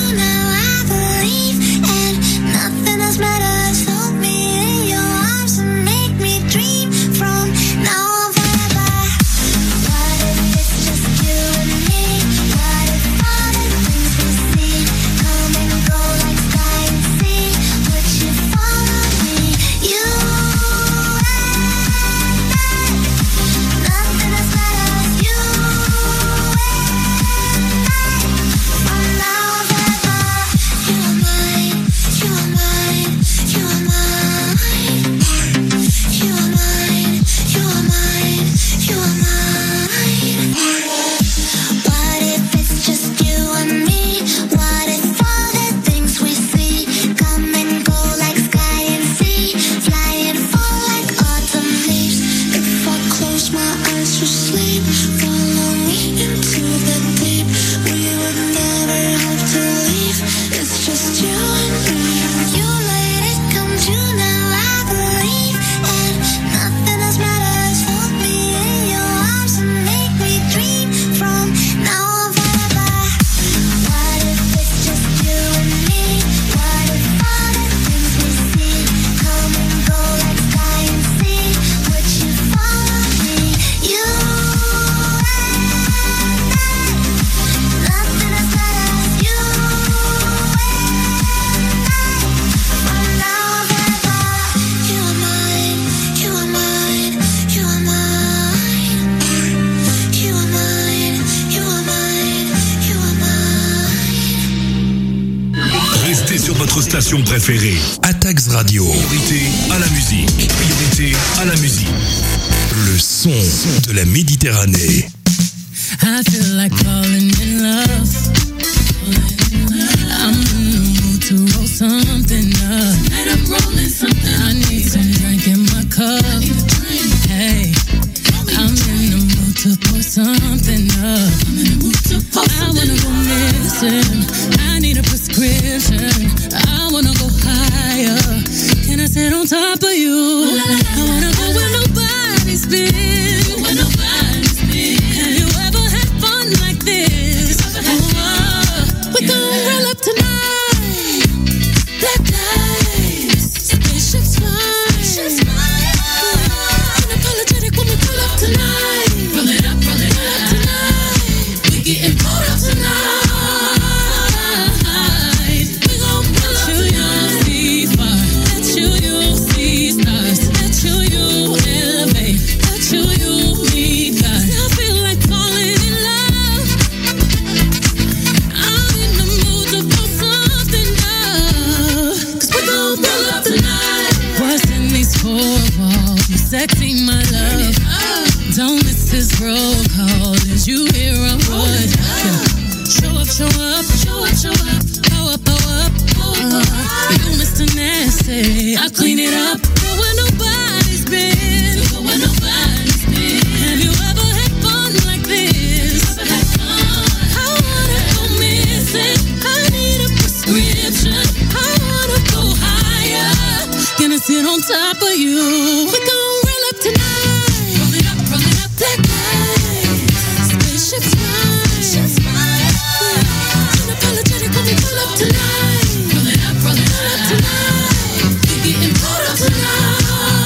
votre station préférée. Attax Radio. Priorité à la musique. Priorité à la musique. Le son de la Méditerranée. I feel like falling in love. I'm in the mood to roll something up. And I'm rolling something. I need some drink in my cup. Hey, I'm in the mood to pour something up. I wanna go missing. I need a prescription. I wanna go higher. Can I sit on top of you? I wanna go where nobody's been. Where nobody's been. Have you ever had fun like this? Oh, we gon' roll up tonight. Black lights, spaceships fly. Spaceships fly. Unapologetic when we pull up tonight. Roll it up, roll it up tonight. We getting pulled up tonight. We gon' pull up tonight. See fire, let you, you see stars. Let you, you elevate. Let you, you meet God. I feel like falling in love. I'm in the mood to pull something up. 'Cause we gon' pull up tonight. What's in these four walls? You sexy, my love. Don't miss this roll call. As you hear a word. Yeah. Show up, show up, show up, show up. Pow up, pow up, pow up, pow up. You Mister Nasty, I clean it up. Go where nobody's been. Go where nobody's been. Have you ever had fun like this? Ever had fun? I wanna go missing. I need a prescription. I wanna go higher. Gonna sit on top of you. We gon' roll up tonight. Roll it up, roll it up. Black lights, spaceships fly. Spaceships fly. Unapologetic when we pull up tonight. Roll it up, roll it up tonight. We getting pulled up tonight.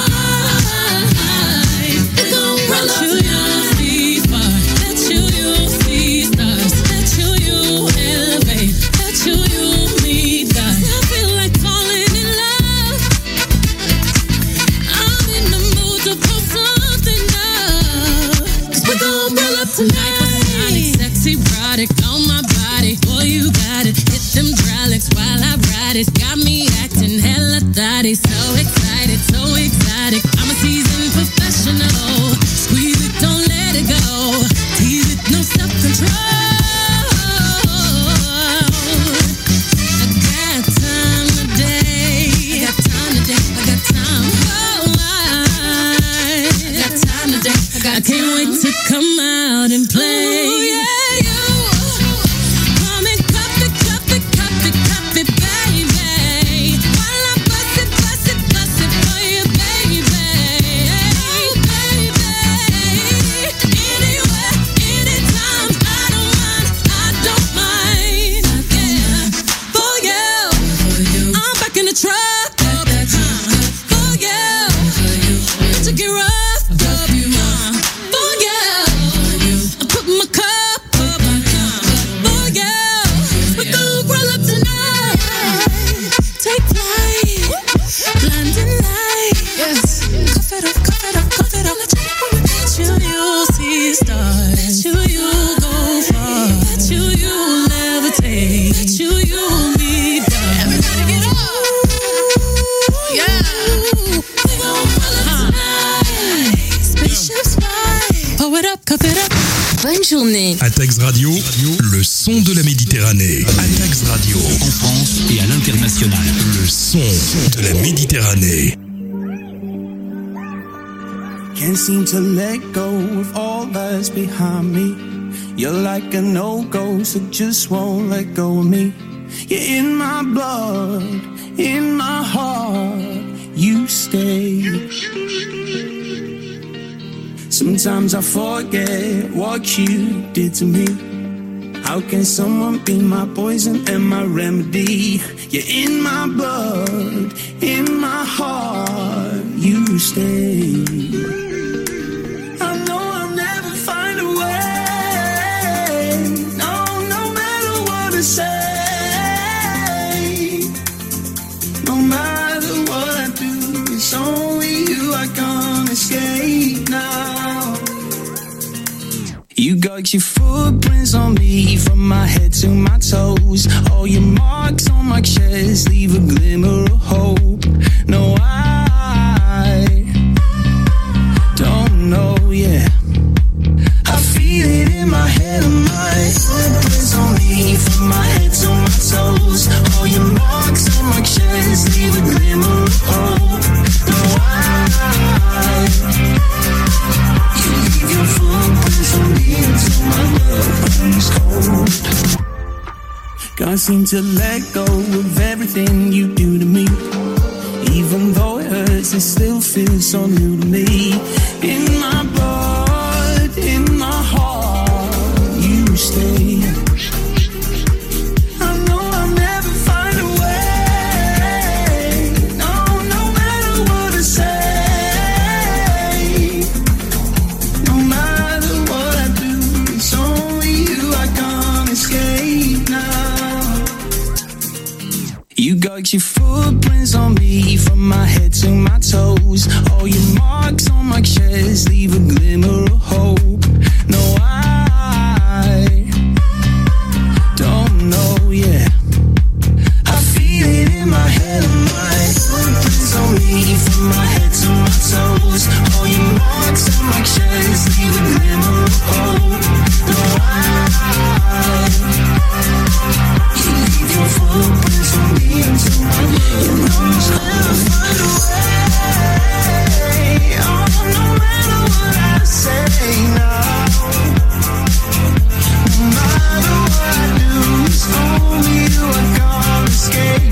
We gon' roll up tonight. See fire. Let you, you see stars. Let you, you elevate. Let you, you meet God. I feel like falling in love. I'm in the mood to pull something up. 'Cause we gon' roll up tonight. Sexy product on my body. Boy, you got it. Hit them hydraulics while I ride it. Got me acting hella thotty. So excited, so exotic. I'm a seasoned professional. Squeeze it, don't let it go. Tease it, no self-control. I got time today. I got time today. I got time. Oh, I, I got time today. I, got I can't time. Wait to come out and play. Ooh, yeah. Bonne journée. Attax Radio, le son de la Méditerranée. Attax Radio, en France et à l'international. Le son de la Méditerranée. Can't seem to let go of all that's behind me. You're like a no-go, so just won't let go of me. You're in my blood, in my heart, you stay. Sometimes I forget what you did to me. How can someone be my poison and my remedy? You're in my blood, in my heart, you stay. I know I'll never find a way. No, no matter what I say. No matter what I do, it's only you I can't escape now. You got your footprints on me, from my head to my toes. All your marks on my chest, leave a glimmer of hope. No, I don't know, yeah. I feel it in my head and my footprints on me, from my head to my toes. All your marks on my chest, leave a glimmer of hope. No, I, you leave your footprints on me until my blood runs cold. Can't seem to let go of everything you do to me. Even though it hurts, it still feels so new to me. In my blood, in my heart, you stay. I know I'll never find a way. No, no matter what I say, no matter what I do, it's only you I can't escape now. You got your footprints on me, from my head to my toes. All your marks on my chest, leave a glimmer of hope. No, I don't know, yeah. I feel it in my head and my footprints on me, from my head to my toes. All your marks on my chest, leave a glimmer of hope. No, I, you leave your footprints on me until my blood runs cold. Find a way, oh, no matter what I say now. No matter what I do, it's only you I can't escape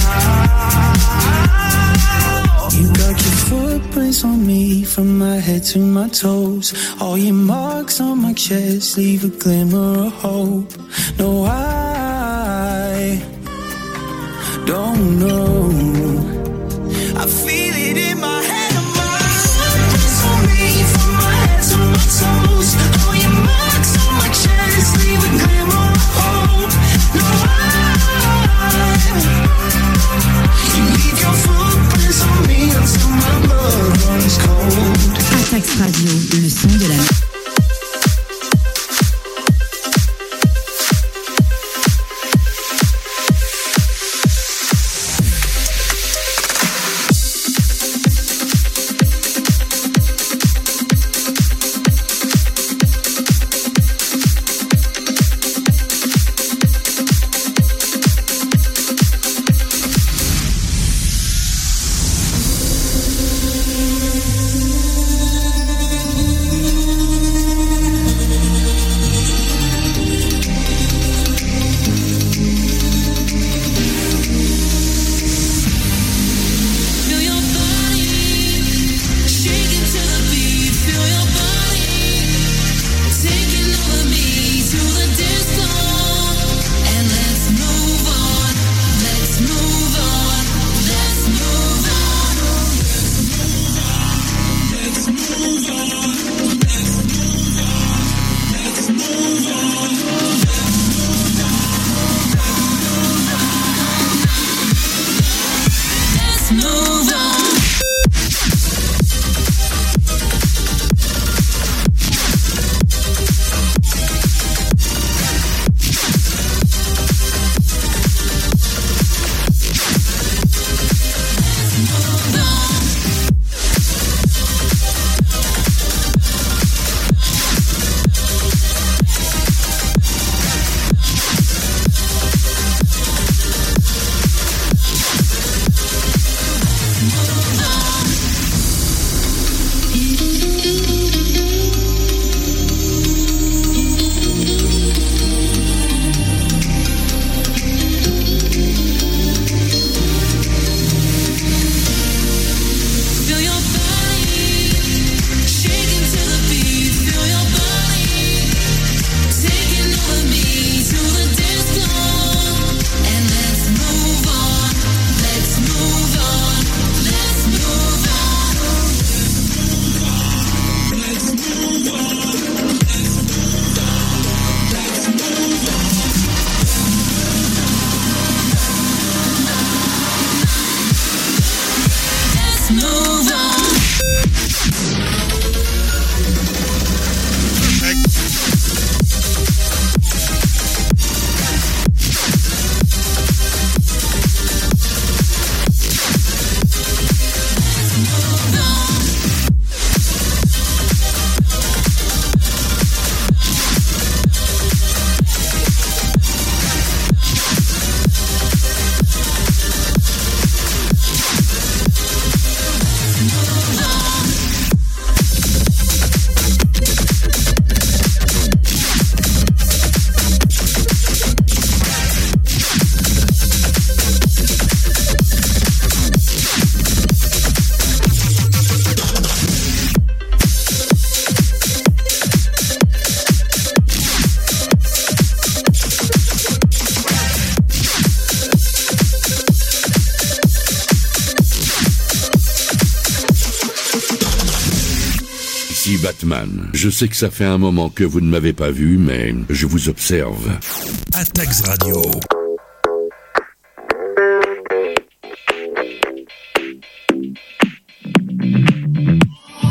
now. You got your footprints on me, from my head to my toes. All your marks on my chest, leave a glimmer of hope. No, I don't know. I feel it in my head and my footprints on me, from my head to my toes. All your marks on my chest, leave a glimmer of hope. No, I, you leave your footprints on me until my blood runs cold. Attax Radio, le son de la... Ici Batman. Je sais que ça fait un moment que vous ne m'avez pas vu, mais je vous observe. Atax Radio.